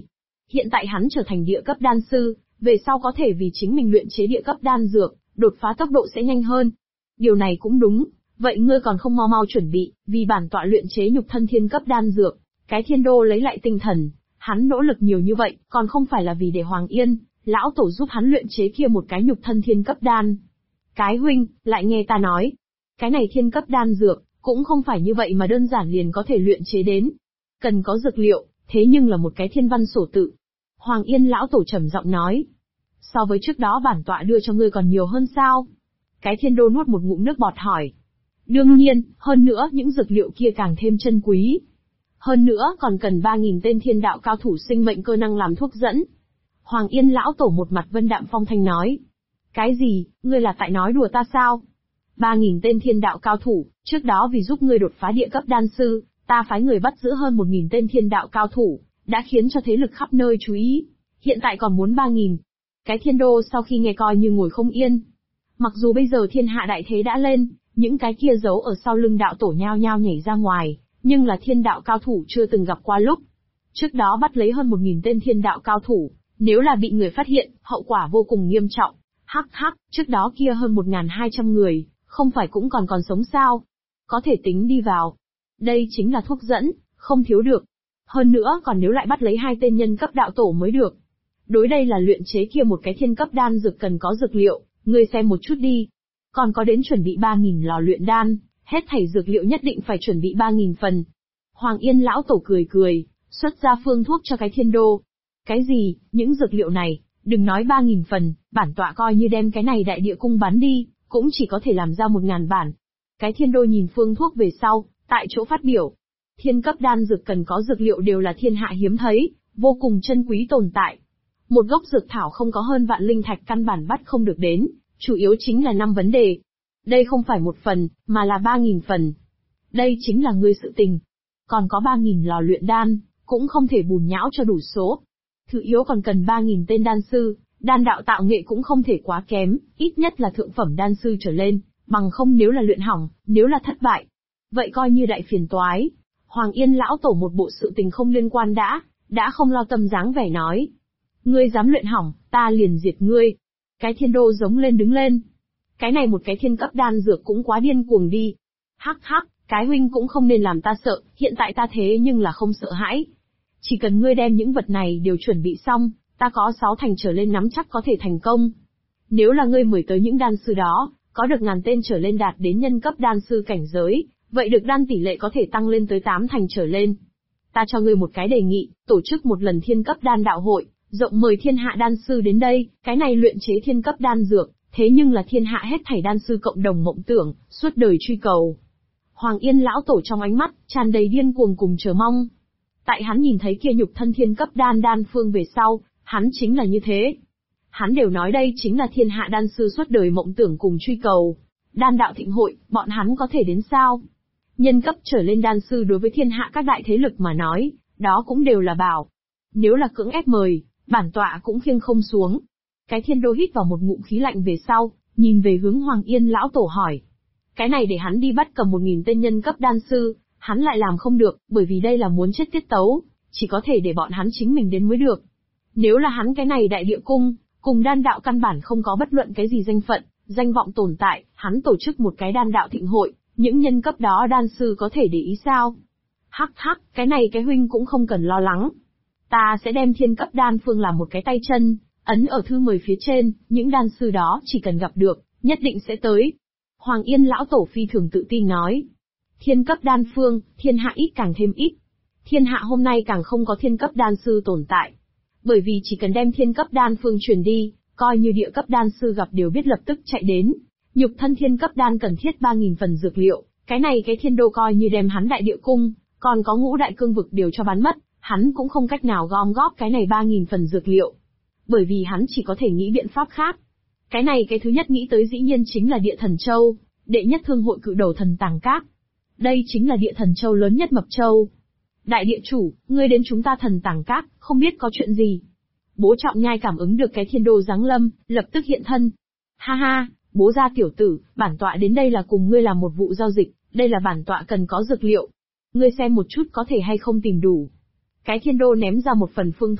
Hiện tại hắn trở thành địa cấp đan sư, về sau có thể vì chính mình luyện chế địa cấp đan dược, đột phá tốc độ sẽ nhanh hơn. Điều này cũng đúng, vậy ngươi còn không mau mau chuẩn bị, vì bản tọa luyện chế nhục thân thiên cấp đan dược. Cái Thiên Đô lấy lại tinh thần, hắn nỗ lực nhiều như vậy, còn không phải là vì để Hoàng Yên, lão tổ giúp hắn luyện chế kia một cái nhục thân thiên cấp đan. Cái huynh, lại nghe ta nói, cái này thiên cấp đan dược, cũng không phải như vậy mà đơn giản liền có thể luyện chế đến. Cần có dược liệu, thế nhưng là một cái thiên văn sổ tự. Hoàng Yên lão tổ trầm giọng nói. So với trước đó bản tọa đưa cho ngươi còn nhiều hơn sao? Cái Thiên Đô nuốt một ngụm nước bọt hỏi. Đương nhiên, hơn nữa những dược liệu kia càng thêm chân quý. Hơn nữa còn cần 3.000 tên thiên đạo cao thủ sinh mệnh cơ năng làm thuốc dẫn. Hoàng Yên lão tổ một mặt vân đạm phong thanh nói. Cái gì, ngươi là tại nói đùa ta sao? 3.000 tên thiên đạo cao thủ, trước đó vì giúp ngươi đột phá địa cấp đan sư, ta phái người bắt giữ hơn 1.000 tên thiên đạo cao thủ, đã khiến cho thế lực khắp nơi chú ý. Hiện tại còn muốn 3.000. Cái Thiên Đô sau khi nghe coi như ngồi không yên. Mặc dù bây giờ thiên hạ đại thế đã lên, những cái kia giấu ở sau lưng đạo tổ nhao nhao nhảy ra ngoài, nhưng là thiên đạo cao thủ chưa từng gặp qua lúc. Trước đó bắt lấy hơn 1.000 tên thiên đạo cao thủ, nếu là bị người phát hiện, hậu quả vô cùng nghiêm trọng. Hắc hắc, trước đó kia hơn 1.200 người, không phải cũng còn sống sao? Có thể tính đi vào. Đây chính là thuốc dẫn, không thiếu được. Hơn nữa còn nếu lại bắt lấy 2 tên nhân cấp đạo tổ mới được. Đối đây là luyện chế kia một cái thiên cấp đan dược cần có dược liệu, ngươi xem một chút đi. Còn có đến chuẩn bị 3.000 lò luyện đan, hết thảy dược liệu nhất định phải chuẩn bị 3.000 phần. Hoàng Yên lão tổ cười cười, xuất ra phương thuốc cho cái Thiên Đô. Cái gì, những dược liệu này, đừng nói 3.000 phần, bản tọa coi như đem cái này đại địa cung bán đi, cũng chỉ có thể làm ra 1.000 bản. Cái Thiên Đô nhìn phương thuốc về sau, tại chỗ phát biểu. Thiên cấp đan dược cần có dược liệu đều là thiên hạ hiếm thấy, vô cùng chân quý tồn tại. Một gốc dược thảo không có hơn vạn linh thạch căn bản bắt không được đến, chủ yếu chính là 5 vấn đề. Đây không phải 1 phần, mà là 3.000 phần. Đây chính là ngươi sự tình. Còn có 3.000 lò luyện đan, cũng không thể bùn nhão cho đủ số. Thứ yếu còn cần 3.000 tên đan sư, đan đạo tạo nghệ cũng không thể quá kém, ít nhất là thượng phẩm đan sư trở lên, bằng không nếu là luyện hỏng, nếu là thất bại. Vậy coi như đại phiền toái. Hoàng Yên lão tổ một bộ sự tình không liên quan đã không lo tâm dáng vẻ nói. Ngươi dám luyện hỏng, ta liền diệt ngươi. Cái Thiên Đô giống lên đứng lên. Cái này một cái thiên cấp đan dược cũng quá điên cuồng đi. Hắc hắc, cái huynh cũng không nên làm ta sợ, hiện tại ta thế nhưng là không sợ hãi. Chỉ cần ngươi đem những vật này đều chuẩn bị xong, ta có 6 thành trở lên nắm chắc có thể thành công. Nếu là ngươi mời tới những đan sư đó, có được 1000 tên trở lên đạt đến nhân cấp đan sư cảnh giới, vậy được đan tỷ lệ có thể tăng lên tới 8 thành trở lên. Ta cho ngươi một cái đề nghị, tổ chức một lần thiên cấp đan đạo hội, rộng mời thiên hạ đan sư đến đây, cái này luyện chế thiên cấp đan dược, thế nhưng là thiên hạ hết thảy đan sư cộng đồng mộng tưởng, suốt đời truy cầu. Hoàng Yên lão tổ trong ánh mắt, tràn đầy điên cuồng cùng chờ mong. Tại hắn nhìn thấy kia nhục thân thiên cấp đan phương về sau, hắn chính là như thế. Hắn đều nói đây chính là thiên hạ đan sư suốt đời mộng tưởng cùng truy cầu. Đan đạo thịnh hội, bọn hắn có thể đến sao? Nhân cấp trở lên đan sư đối với thiên hạ các đại thế lực mà nói, đó cũng đều là bảo. Nếu là cưỡng ép mời, bản tọa cũng khiêng không xuống. Cái Thiên Đô hít vào một ngụm khí lạnh về sau, nhìn về hướng Hoàng Yên lão tổ hỏi. Cái này để hắn đi bắt cầm 1000 tên nhân cấp đan sư, hắn lại làm không được, bởi vì đây là muốn chết tiết tấu, chỉ có thể để bọn hắn chính mình đến mới được. Nếu là hắn cái này đại địa cung, cùng đan đạo căn bản không có bất luận cái gì danh phận, danh vọng tồn tại, hắn tổ chức một cái đan đạo thịnh hội, những nhân cấp đó đan sư có thể để ý sao? Hắc hắc, cái này cái huynh cũng không cần lo lắng. Ta sẽ đem thiên cấp đan phương làm một cái tay chân, ấn ở thư mời phía trên, những đan sư đó chỉ cần gặp được, nhất định sẽ tới. Hoàng Yên lão tổ phi thường tự tin nói. Thiên cấp đan phương, thiên hạ ít càng thêm ít. Thiên hạ hôm nay càng không có thiên cấp đan sư tồn tại. Bởi vì chỉ cần đem thiên cấp đan phương truyền đi, coi như địa cấp đan sư gặp đều biết lập tức chạy đến. Nhục thân thiên cấp đan cần thiết 3000 phần dược liệu, cái này cái Thiên Đô coi như đem hắn đại địa cung, còn có ngũ đại cương vực đều cho bán mất, hắn cũng không cách nào gom góp cái này 3000 phần dược liệu. Bởi vì hắn chỉ có thể nghĩ biện pháp khác. Cái này cái thứ nhất nghĩ tới dĩ nhiên chính là Địa Thần Châu, đệ nhất thương hội cự đầu thần tàng các. Đây chính là Địa Thần Châu lớn nhất Mập Châu. Đại địa chủ, ngươi đến chúng ta thần tàng các, không biết có chuyện gì. Bố Trọng Nhai cảm ứng được cái Thiên Đô giáng lâm, lập tức hiện thân. Ha ha, bố gia tiểu tử, bản tọa đến đây là cùng ngươi làm một vụ giao dịch, đây là bản tọa cần có dược liệu. Ngươi xem một chút có thể hay không tìm đủ. Cái Thiên Đô ném ra một phần phương thuốc,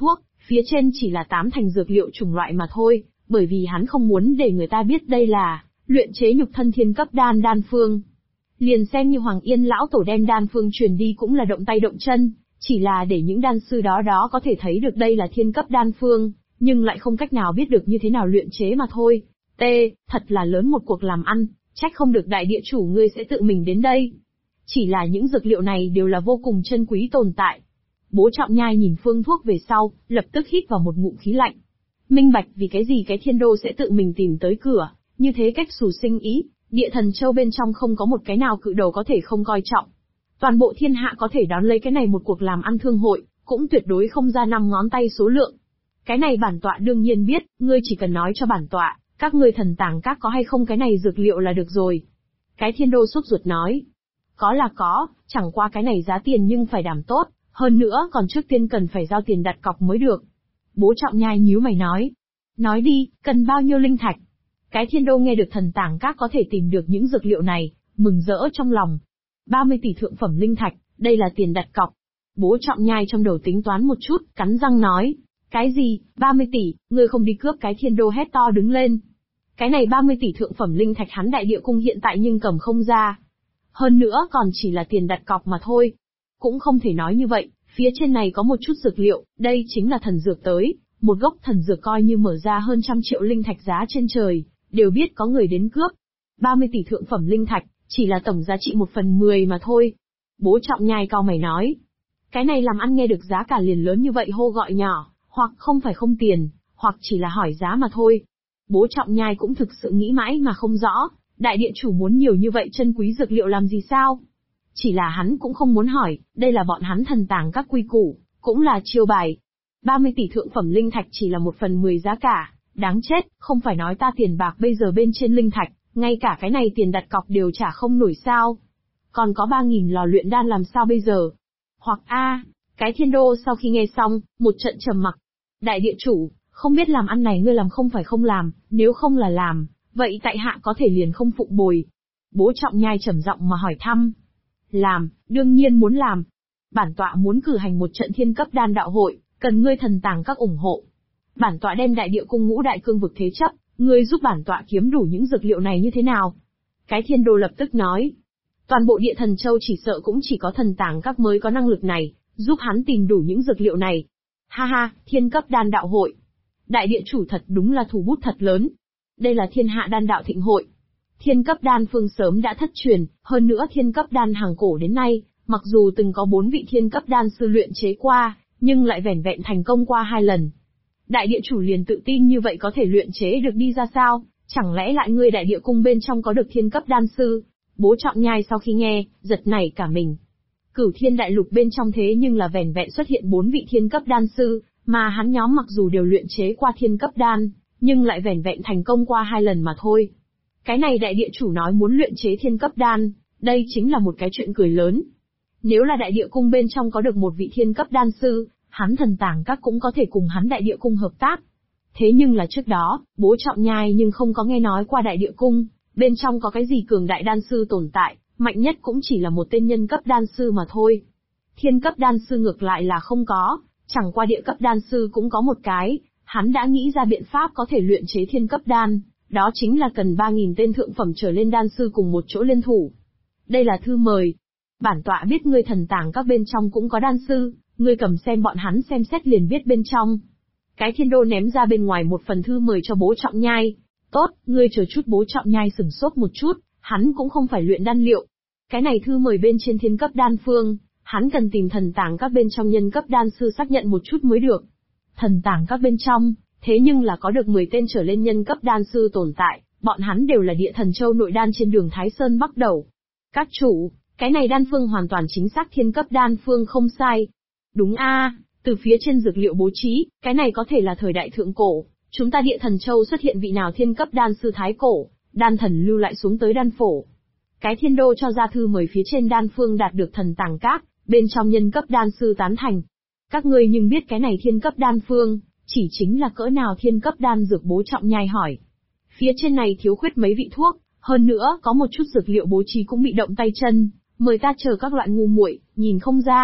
phía trên chỉ là 8 thành dược liệu chủng loại mà thôi, bởi vì hắn không muốn để người ta biết đây là luyện chế nhục thân thiên cấp đan phương. Liền xem như Hoàng Yên lão tổ đem đan phương truyền đi cũng là động tay động chân, chỉ là để những đan sư đó có thể thấy được đây là thiên cấp đan phương, nhưng lại không cách nào biết được như thế nào luyện chế mà thôi. Thật là lớn một cuộc làm ăn, trách không được đại địa chủ ngươi sẽ tự mình đến đây. Chỉ là những dược liệu này đều là vô cùng chân quý tồn tại. Bố Trọng Nhai nhìn phương thuốc về sau, lập tức hít vào một ngụm khí lạnh. Minh bạch vì cái gì cái thiên đô sẽ tự mình tìm tới cửa, như thế cách xù sinh ý, địa thần châu bên trong không có một cái nào cự đầu có thể không coi trọng. Toàn bộ thiên hạ có thể đón lấy cái này một cuộc làm ăn thương hội, cũng tuyệt đối không ra 5 ngón tay số lượng. Cái này bản tọa đương nhiên biết, ngươi chỉ cần nói cho bản tọa, các ngươi thần tàng các có hay không cái này dược liệu là được rồi. Cái thiên đô sốt ruột nói. Có là có, chẳng qua cái này giá tiền nhưng phải đảm tốt, hơn nữa còn trước tiên cần phải giao tiền đặt cọc mới được. Bố Trọng Nhai nhíu mày nói. Nói đi, cần bao nhiêu linh thạch? Cái thiên đô nghe được thần tàng các có thể tìm được những dược liệu này, mừng rỡ trong lòng. 30 tỷ thượng phẩm linh thạch, đây là tiền đặt cọc. Bố Trọng Nhai trong đầu tính toán một chút, cắn răng nói. Cái gì, 30 tỷ, ngươi không đi cướp? Cái thiên đô hét to đứng lên. Cái này 30 tỷ thượng phẩm linh thạch hắn đại địa cung hiện tại nhưng cầm không ra. Hơn nữa còn chỉ là tiền đặt cọc mà thôi. Cũng không thể nói như vậy, phía trên này có một chút dược liệu, đây chính là thần dược tới, một gốc thần dược coi như mở ra hơn 100 triệu linh thạch giá trên trời, đều biết có người đến cướp. 30 tỷ thượng phẩm linh thạch, chỉ là tổng giá trị 1/10 mà thôi. Bố Trọng Nhai cau mày nói. Cái này làm ăn nghe được giá cả liền lớn như vậy hô gọi nhỏ, hoặc không phải không tiền, hoặc chỉ là hỏi giá mà thôi. Bố Trọng Nhai cũng thực sự nghĩ mãi mà không rõ, đại địa chủ muốn nhiều như vậy chân quý dược liệu làm gì sao? Chỉ là hắn cũng không muốn hỏi, đây là bọn hắn thần tàng các quy củ, cũng là chiêu bài. 30 tỷ thượng phẩm linh thạch chỉ là 1/10 giá cả, đáng chết, không phải nói ta tiền bạc bây giờ bên trên linh thạch, ngay cả cái này tiền đặt cọc đều trả không nổi sao? Còn có 3.000 lò luyện đan làm sao bây giờ? Hoặc cái thiên đô sau khi nghe xong, một trận trầm mặc. Đại địa chủ, không biết làm ăn này ngươi làm không phải không làm, nếu không là làm, vậy tại hạ có thể liền không phụng bồi. Bố Trọng Nhai trầm giọng mà hỏi thăm. Làm, đương nhiên muốn làm. Bản tọa muốn cử hành một trận thiên cấp đan đạo hội, cần ngươi thần tàng các ủng hộ. Bản tọa đem đại địa cung ngũ đại cương vực thế chấp, ngươi giúp bản tọa kiếm đủ những dược liệu này như thế nào? Cái thiên đô lập tức nói. Toàn bộ địa thần châu chỉ sợ cũng chỉ có thần tàng các mới có năng lực này, giúp hắn tìm đủ những dược liệu này. Ha ha, thiên cấp đan đạo hội. Đại địa chủ thật đúng là thủ bút thật lớn. Đây là thiên hạ đan đạo thịnh hội. Thiên cấp đan phương sớm đã thất truyền, hơn nữa thiên cấp đan hàng cổ đến nay, mặc dù từng có 4 vị thiên cấp đan sư luyện chế qua, nhưng lại vẻn vẹn thành công qua 2 lần. Đại địa chủ liền tự tin như vậy có thể luyện chế được đi ra sao, chẳng lẽ lại ngươi đại địa cung bên trong có được thiên cấp đan sư? Bố Trọng Nhai sau khi nghe, giật nảy cả mình. Cửu thiên đại lục bên trong thế nhưng là vẻn vẹn xuất hiện 4 vị thiên cấp đan sư, mà hắn nhóm mặc dù đều luyện chế qua thiên cấp đan, nhưng lại vẻn vẹn thành công qua 2 lần mà thôi. Cái này đại địa chủ nói muốn luyện chế thiên cấp đan, đây chính là một cái chuyện cười lớn. Nếu là đại địa cung bên trong có được một vị thiên cấp đan sư, hắn thần tàng các cũng có thể cùng hắn đại địa cung hợp tác. Thế nhưng là trước đó, Bố Trọng Nhai nhưng không có nghe nói qua đại địa cung, bên trong có cái gì cường đại đan sư tồn tại, mạnh nhất cũng chỉ là một tên nhân cấp đan sư mà thôi. Thiên cấp đan sư ngược lại là không có, chẳng qua địa cấp đan sư cũng có một cái, hắn đã nghĩ ra biện pháp có thể luyện chế thiên cấp đan, đó chính là cần 3.000 tên thượng phẩm trở lên đan sư cùng một chỗ liên thủ. Đây là thư mời. Bản tọa biết ngươi thần tàng các bên trong cũng có đan sư, ngươi cầm xem bọn hắn xem xét liền biết bên trong. Cái thiên đô ném ra bên ngoài một phần thư mời cho Bố Trọng Nhai. Tốt, ngươi chờ chút. Bố Trọng Nhai sửng sốt một chút, hắn cũng không phải luyện đan liệu. Cái này thư mời bên trên thiên cấp đan phương, hắn cần tìm thần tàng các bên trong nhân cấp đan sư xác nhận một chút mới được. Thần tàng các bên trong, thế nhưng là có được 10 tên trở lên nhân cấp đan sư tồn tại, bọn hắn đều là địa thần châu nội đan trên đường Thái Sơn bắt đầu. Các chủ, cái này đan phương hoàn toàn chính xác thiên cấp đan phương không sai. Đúng từ phía trên dược liệu bố trí, cái này có thể là thời đại thượng cổ, chúng ta địa thần châu xuất hiện vị nào thiên cấp đan sư thái cổ, đan thần lưu lại xuống tới đan phổ. Cái thiên đô cho ra thư mời phía trên đan phương đạt được thần tàng các, bên trong nhân cấp đan sư tán thành. Các ngươi nhưng biết cái này thiên cấp đan phương, chỉ chính là cỡ nào thiên cấp đan dược? Bố Trọng Nhai hỏi. Phía trên này thiếu khuyết mấy vị thuốc, hơn nữa có một chút dược liệu bố trí cũng bị động tay chân, mời ta chờ các loại ngu muội, nhìn không ra.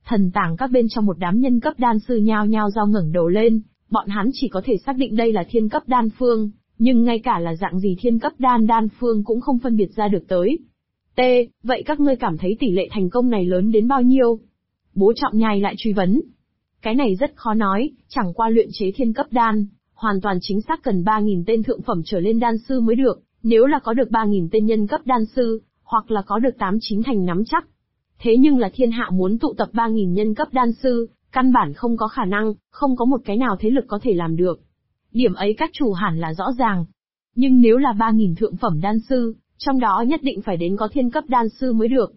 Thần tàng các bên trong một đám nhân cấp đan sư nhao nhao dao ngẩng đầu lên, bọn hắn chỉ có thể xác định đây là thiên cấp đan phương, nhưng ngay cả là dạng gì thiên cấp đan phương cũng không phân biệt ra được tới. Vậy các ngươi cảm thấy tỷ lệ thành công này lớn đến bao nhiêu? Bố Trọng Nhai lại truy vấn. Cái này rất khó nói, chẳng qua luyện chế thiên cấp đan, hoàn toàn chính xác cần 3.000 tên thượng phẩm trở lên đan sư mới được, nếu là có được 3.000 tên nhân cấp đan sư, hoặc là có được 8-9 thành nắm chắc. Thế nhưng là thiên hạ muốn tụ tập 3.000 nhân cấp đan sư, căn bản không có khả năng, không có một cái nào thế lực có thể làm được. Điểm ấy các chủ hẳn là rõ ràng. Nhưng nếu là 3.000 thượng phẩm đan sư, trong đó nhất định phải đến có thiên cấp đan sư mới được.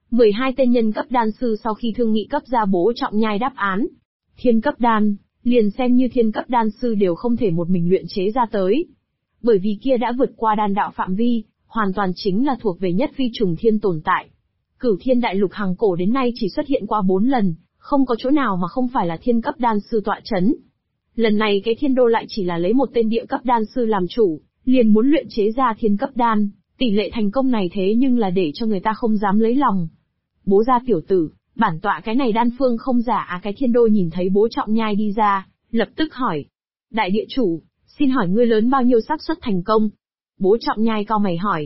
12 tên nhân cấp đan sư sau khi thương nghị cấp ra Bố Trọng Nhai đáp án. Thiên cấp đan, liền xem như thiên cấp đan sư đều không thể một mình luyện chế ra tới. Bởi vì kia đã vượt qua đan đạo phạm vi, hoàn toàn chính là thuộc về nhất phi trùng thiên tồn tại. Cửu Thiên Đại Lục hàng cổ đến nay chỉ xuất hiện qua 4 lần, không có chỗ nào mà không phải là thiên cấp đan sư tọa chấn. Lần này cái thiên đô lại chỉ là lấy một tên địa cấp đan sư làm chủ, liền muốn luyện chế ra thiên cấp đan, tỷ lệ thành công này thế nhưng là để cho người ta không dám lấy lòng. Bố gia tiểu tử, bản tọa cái này đan phương không giả à? Cái thiên đô nhìn thấy Bố Trọng Nhai đi ra, lập tức hỏi. Đại địa chủ, xin hỏi ngươi lớn bao nhiêu xác suất thành công? Bố Trọng Nhai cau mày hỏi.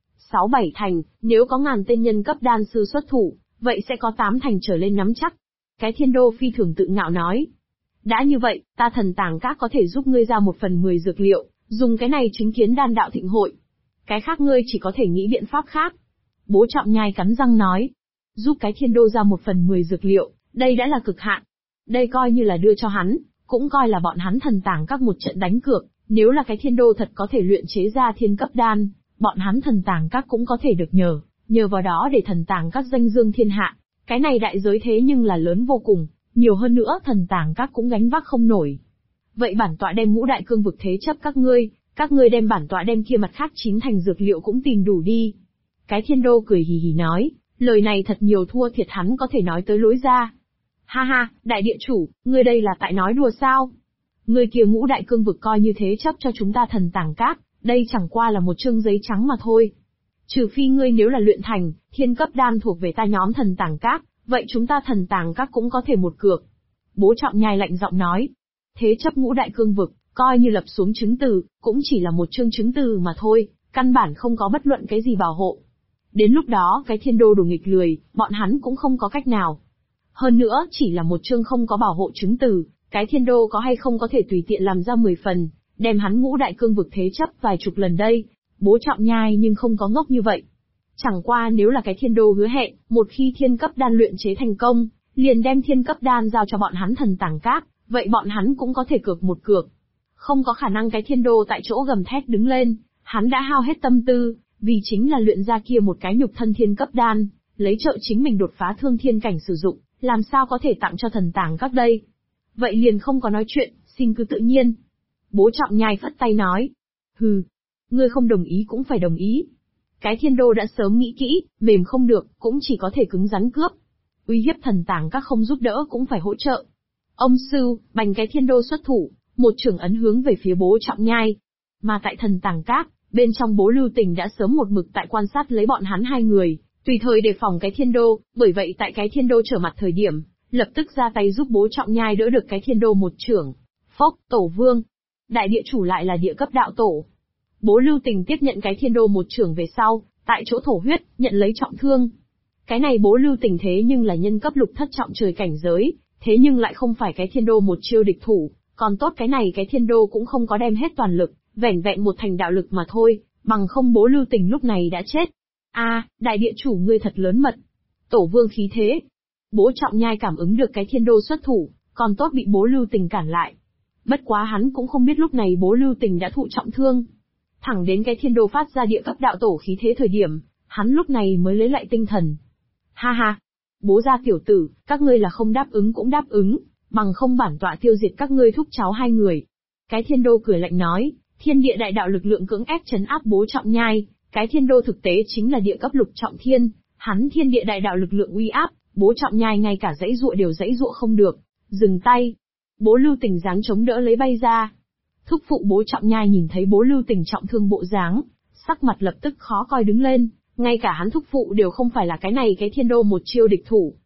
6-7 thành, nếu có 1000 tên nhân cấp đan sư xuất thủ, vậy sẽ có 8 thành trở lên nắm chắc. Cái thiên đô phi thường tự ngạo nói. Đã như vậy, ta thần tàng các có thể giúp ngươi ra 1/10 dược liệu, dùng cái này chứng kiến đan đạo thịnh hội. Cái khác ngươi chỉ có thể nghĩ biện pháp khác. Bố Trọng Nhai cắn răng nói. Giúp cái thiên đô ra 1/10 dược liệu, đây đã là cực hạn. Đây coi như là đưa cho hắn, cũng coi là bọn hắn thần tàng các một trận đánh cược, nếu là cái thiên đô thật có thể luyện chế ra thiên cấp đan, bọn hắn thần tàng các cũng có thể được nhờ vào đó để thần tàng các danh dương thiên hạ. Cái này đại giới thế nhưng là lớn vô cùng, nhiều hơn nữa thần tàng các cũng gánh vác không nổi. Vậy bản tọa đem ngũ đại cương vực thế chấp các ngươi đem bản tọa đem kia mặt khác 9 thành dược liệu cũng tìm đủ đi. Cái thiên đô cười hì hì nói, lời này thật nhiều thua thiệt hắn có thể nói tới lối ra. Ha ha, đại địa chủ, ngươi đây là tại nói đùa sao? Ngươi kia ngũ đại cương vực coi như thế chấp cho chúng ta thần tàng các, đây chẳng qua là một chương giấy trắng mà thôi. Trừ phi ngươi nếu là luyện thành, thiên cấp đan thuộc về ta nhóm thần tàng các, vậy chúng ta thần tàng các cũng có thể một cược. Bố Trọng Nhai lạnh giọng nói. Thế chấp ngũ đại cương vực, coi như lập xuống chứng từ, cũng chỉ là một chương chứng từ mà thôi, căn bản không có bất luận cái gì bảo hộ. Đến lúc đó cái thiên đô đồ nghịch lười, bọn hắn cũng không có cách nào. Hơn nữa, chỉ là một chương không có bảo hộ chứng từ, cái thiên đô có hay không có thể tùy tiện làm ra 10 phần, đem hắn ngũ đại cương vực thế chấp vài chục lần đây. Bố Trọng Nhai nhưng không có ngốc như vậy. Chẳng qua nếu là cái thiên đô hứa hẹn, một khi thiên cấp đan luyện chế thành công, liền đem thiên cấp đan giao cho bọn hắn thần tàng các, vậy bọn hắn cũng có thể cược một cược. Không có khả năng cái thiên đô tại chỗ gầm thét đứng lên, hắn đã hao hết tâm tư, vì chính là luyện ra kia một cái nhục thân thiên cấp đan, lấy trợ chính mình đột phá thương thiên cảnh sử dụng, làm sao có thể tặng cho thần tàng các đây. Vậy liền không có nói chuyện, xin cứ tự nhiên. Bố Trọng Nhai phất tay nói. Hừ, ngươi không đồng ý cũng phải đồng ý. Cái thiên đô đã sớm nghĩ kỹ, mềm không được, cũng chỉ có thể cứng rắn cướp. Uy hiếp thần tàng các không giúp đỡ cũng phải hỗ trợ. Ông sư, bành cái thiên đô xuất thủ, một chưởng ấn hướng về phía Bố Trọng Nhai. Mà tại thần tàng các, bên trong Bố Lưu Tình đã sớm một mực tại quan sát lấy bọn hắn hai người, tùy thời đề phòng cái thiên đô, bởi vậy tại cái thiên đô trở mặt thời điểm, lập tức ra tay giúp Bố Trọng Nhai đỡ được cái thiên đô một chưởng. Phốc, tổ vương. Đại địa chủ lại là địa cấp đạo tổ. Bố Lưu Tình tiếp nhận cái thiên đô một chưởng về sau, tại chỗ thổ huyết, nhận lấy trọng thương. Cái này Bố Lưu Tình thế nhưng là nhân cấp lục thất trọng trời cảnh giới, thế nhưng lại không phải cái thiên đô một chiêu địch thủ, còn tốt cái này cái thiên đô cũng không có đem hết toàn lực, vẻn vẹn một thành đạo lực mà thôi, bằng không Bố Lưu Tình lúc này đã chết. Đại địa chủ ngươi thật lớn mật. Tổ vương khí thế. Bố Trọng Nhai cảm ứng được cái thiên đô xuất thủ, còn tốt bị Bố Lưu Tình cản lại. Bất quá hắn cũng không biết lúc này Bố Lưu Tình đã thụ trọng thương. Thẳng đến cái thiên đô phát ra địa cấp đạo tổ khí thế thời điểm, hắn lúc này mới lấy lại tinh thần. Ha ha, Bố gia tiểu tử, các ngươi là không đáp ứng cũng đáp ứng, bằng không bản tọa tiêu diệt các ngươi thúc cháu hai người. Cái thiên đô cười lạnh nói, thiên địa đại đạo lực lượng cưỡng ép trấn áp Bố Trọng Nhai, cái thiên đô thực tế chính là địa cấp lục trọng thiên, hắn thiên địa đại đạo lực lượng uy áp, Bố Trọng Nhai ngay cả dãy dụa đều dãy dụa không được. Dừng tay. Bố Lưu Tình dáng chống đỡ lấy bay ra. Thúc phụ Bố Trọng Nhai nhìn thấy Bố Lưu Tình trọng thương bộ dáng, sắc mặt lập tức khó coi đứng lên, ngay cả hắn thúc phụ đều không phải là cái này cái thiên đô một chiêu địch thủ,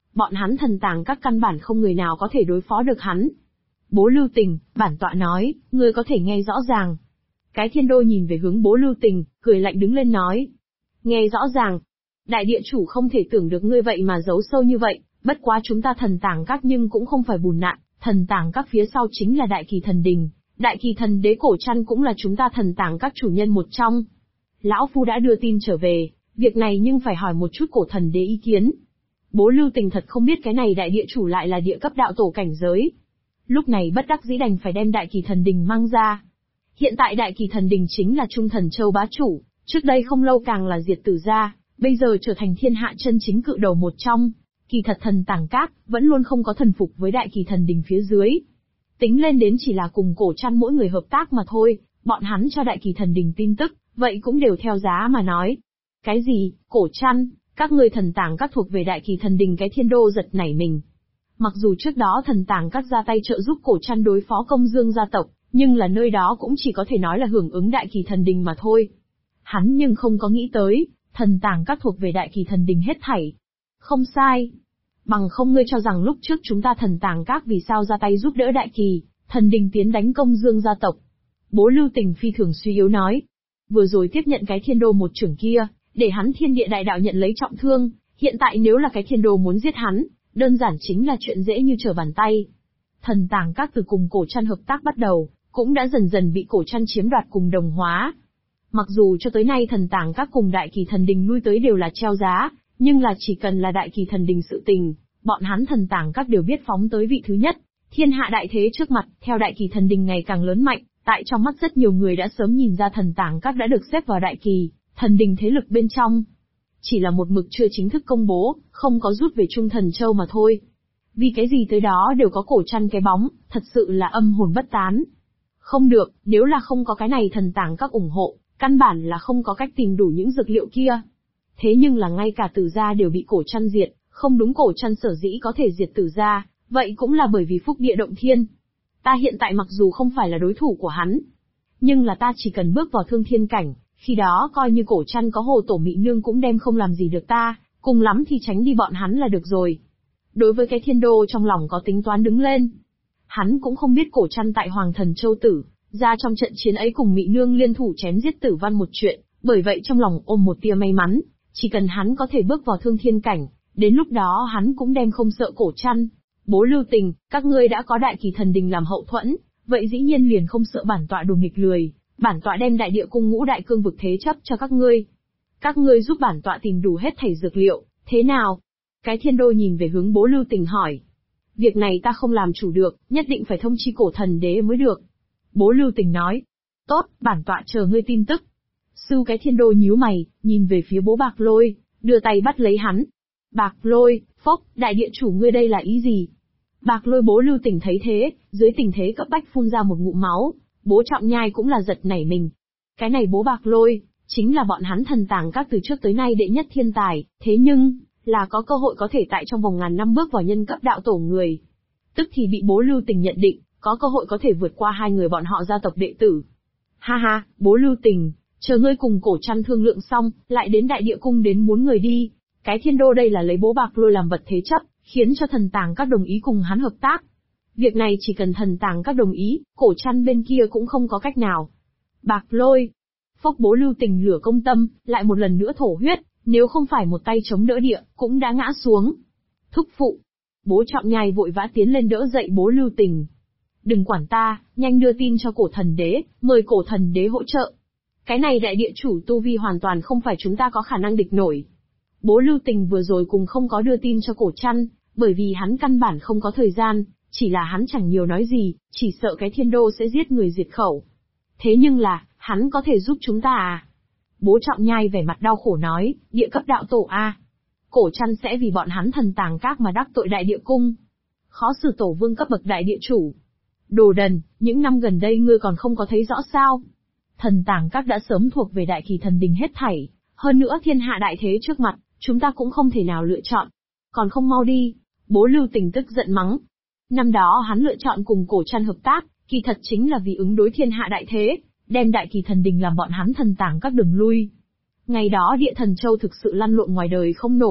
bọn hắn thần tàng các căn bản không người nào có thể đối phó được hắn. Bố Lưu Tình, bản tọa nói, ngươi có thể nghe rõ ràng. Cái thiên đô nhìn về hướng Bố Lưu Tình, cười lạnh đứng lên nói. Nghe rõ ràng. Đại địa chủ không thể tưởng được ngươi vậy mà giấu sâu như vậy, bất quá chúng ta thần tàng các nhưng cũng không phải bùn nạn, thần tàng các phía sau chính là Đại Kỳ Thần Đình, Đại Kỳ Thần Đế Cổ Trăn cũng là chúng ta thần tàng các chủ nhân một trong. Lão Phu đã đưa tin trở về, việc này nhưng phải hỏi một chút Cổ Thần Đế ý kiến. Bố Lưu Tình thật không biết cái này đại địa chủ lại là địa cấp đạo tổ cảnh giới. Lúc này bất đắc dĩ đành phải đem Đại Kỳ Thần Đình mang ra. Hiện tại Đại Kỳ Thần Đình chính là Trung Thần Châu bá chủ, trước đây không lâu càng là diệt tử gia, bây giờ trở thành thiên hạ chân chính cự đầu một trong. Kỳ thật thần tàng các vẫn luôn không có thần phục với Đại Kỳ Thần Đình phía dưới. Tính lên đến chỉ là cùng Cổ Trăn mỗi người hợp tác mà thôi, bọn hắn cho Đại Kỳ Thần Đình tin tức, vậy cũng đều theo giá mà nói. Cái gì, Cổ Trăn, các ngươi thần tàng các thuộc về Đại Kỳ Thần Đình? Cái thiên đô giật nảy mình. Mặc dù trước đó thần tàng các ra tay trợ giúp Cổ Trăn đối phó Công Dương gia tộc, nhưng là nơi đó cũng chỉ có thể nói là hưởng ứng Đại Kỳ Thần Đình mà thôi. Hắn nhưng không có nghĩ tới, thần tàng các thuộc về Đại Kỳ Thần Đình hết thảy. Không sai. Bằng không ngươi cho rằng lúc trước chúng ta thần tàng các vì sao ra tay giúp đỡ Đại Kỳ Thần Đình tiến đánh Công Dương gia tộc? Bố Lưu Tình phi thường suy yếu nói. Vừa rồi tiếp nhận cái thiên đô một trưởng kia, để hắn thiên địa đại đạo nhận lấy trọng thương, hiện tại nếu là cái thiên đô muốn giết hắn, đơn giản chính là chuyện dễ như trở bàn tay. Thần tàng các từ cùng Cổ Trăn hợp tác bắt đầu, cũng đã dần dần bị Cổ Trăn chiếm đoạt cùng đồng hóa. Mặc dù cho tới nay thần tàng các cùng Đại Kỳ Thần Đình lui tới đều là treo giá, nhưng là chỉ cần là Đại Kỳ Thần Đình sự tình, bọn hắn thần tàng các đều biết phóng tới vị thứ nhất. Thiên hạ đại thế trước mặt, theo Đại Kỳ Thần Đình ngày càng lớn mạnh, tại trong mắt rất nhiều người đã sớm nhìn ra thần tàng các đã được xếp vào Đại Kỳ Thần Đình thế lực bên trong. Chỉ là một mực chưa chính thức công bố, không có rút về Trung Thần Châu mà thôi. Vì cái gì tới đó đều có Cổ Trăn cái bóng, thật sự là âm hồn bất tán. Không được, nếu là không có cái này thần tàng các ủng hộ, căn bản là không có cách tìm đủ những dược liệu kia. Thế nhưng là ngay cả tử gia đều bị Cổ Trăn diệt, không đúng, Cổ Trăn sở dĩ có thể diệt tử gia, vậy cũng là bởi vì phúc địa động thiên. Ta hiện tại mặc dù không phải là đối thủ của hắn, nhưng là ta chỉ cần bước vào thương thiên cảnh, khi đó coi như Cổ Trăn có Hồ Tổ Mị Nương cũng đem không làm gì được ta, cùng lắm thì tránh đi bọn hắn là được rồi. Đối với cái thiên đô trong lòng có tính toán đứng lên. Hắn cũng không biết Cổ Trăn tại Hoàng Thần Châu Tử, ra trong trận chiến ấy cùng Mị Nương liên thủ chém giết Tử Văn một chuyện, bởi vậy trong lòng ôm một tia may mắn, chỉ cần hắn có thể bước vào thương thiên cảnh, đến lúc đó hắn cũng đem không sợ Cổ Trăn. Bố Lưu Tình, các ngươi đã có Đại Kỳ Thần Đình làm hậu thuẫn, vậy dĩ nhiên liền không sợ bản tọa đùa nghịch lười, bản tọa đem Đại Địa Cung Ngũ Đại Cương Vực thế chấp cho các ngươi. Các ngươi giúp bản tọa tìm đủ hết thảy dược liệu, thế nào? Cái thiên đô nhìn về hướng Bố Lưu Tình hỏi. Việc này ta không làm chủ được, nhất định phải thông chi Cổ Thần Đế mới được. Bố Lưu Tình nói. Tốt, bản tọa chờ ngươi tin tức. Sư cái thiên đô nhíu mày, nhìn về phía Bố Bạc Lôi, đưa tay bắt lấy hắn. Bạc Lôi, phốc, đại địa chủ ngươi đây là ý gì? Bạc Lôi Bố Lưu Tình thấy thế, dưới tình thế cấp bách phun ra một ngụm máu, Bố Trọng Nhai cũng là giật nảy mình. Cái này Bố Bạc Lôi, chính là bọn hắn thần tàng các từ trước tới nay đệ nhất thiên tài, thế nhưng, là có cơ hội có thể tại trong vòng ngàn năm bước vào nhân cấp đạo tổ người. Tức thì bị Bố Lưu Tình nhận định, có cơ hội có thể vượt qua hai người bọn họ gia tộc đệ tử. Ha ha, Bố Lưu Tình, chờ ngươi cùng Cổ Trăn thương lượng xong, lại đến Đại Địa Cung đến muốn người đi. Cái thiên đô đây là lấy Bố Bạc Lôi làm vật thế chấp, khiến cho thần tàng các đồng ý cùng hắn hợp tác. Việc này chỉ cần thần tàng các đồng ý, Cổ Trăn bên kia cũng không có cách nào. Bạc Lôi, phốc, Bố Lưu Tình lửa công tâm, lại một lần nữa thổ huyết, nếu không phải một tay chống đỡ địa, cũng đã ngã xuống. Thúc phụ, Bố Trọng Nhai vội vã tiến lên đỡ dậy Bố Lưu Tình. Đừng quản ta, nhanh đưa tin cho Cổ Thần Đế, mời Cổ Thần Đế hỗ trợ. Cái này đại địa chủ tu vi hoàn toàn không phải chúng ta có khả năng địch nổi. Bố Lưu Tình vừa rồi cùng không có đưa tin cho Cổ Trăn, bởi vì hắn căn bản không có thời gian, chỉ là hắn chẳng nhiều nói gì, chỉ sợ cái thiên đô sẽ giết người diệt khẩu. Thế nhưng là, hắn có thể giúp chúng ta à? Bố Trọng Nhai vẻ mặt đau khổ nói, địa cấp đạo tổ a, Cổ Trăn sẽ vì bọn hắn thần tàng các mà đắc tội Đại Địa Cung. Khó xử tổ vương cấp bậc đại địa chủ. Đồ đần, những năm gần đây ngươi còn không có thấy rõ sao? Thần tàng các đã sớm thuộc về Đại Kỳ Thần Đình hết thảy, hơn nữa thiên hạ đại thế trước mặt, chúng ta cũng không thể nào lựa chọn. Còn không mau đi, Bố Lưu Tình tức giận mắng. Năm đó hắn lựa chọn cùng Cổ Trăn hợp tác, kỳ thật chính là vì ứng đối thiên hạ đại thế, đem Đại Kỳ Thần Đình làm bọn hắn thần tàng các đường lui. Ngày đó Địa Thần Châu thực sự lăn lộn ngoài đời không nổi,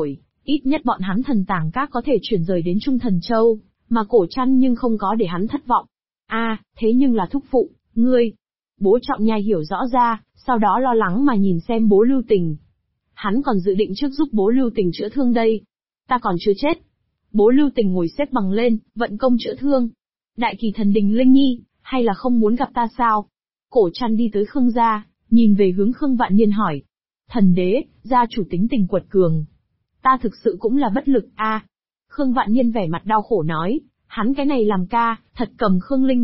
Ít nhất bọn hắn thần tàng các có thể chuyển rời đến Trung Thần Châu, mà Cổ Trăn nhưng không có để hắn thất vọng. Thế nhưng là thúc phụ, ngươi. Bố Trọng Nhai hiểu rõ ra, sau đó lo lắng mà nhìn xem bố Lưu Tình. Hắn còn dự định trước giúp bố Lưu Tình chữa thương đây. Ta còn chưa chết. Bố Lưu Tình ngồi xếp bằng lên, vận công chữa thương. Đại kỳ thần đình Linh Nhi, hay là không muốn gặp ta sao? Cổ Trăn đi tới Khương gia, nhìn về hướng Khương Vạn Niên hỏi. Thần đế, gia chủ tính tình quật cường. Ta thực sự cũng là bất lực. Khương Vạn Niên vẻ mặt đau khổ nói, hắn cái này làm ca, thật cầm Khương Linh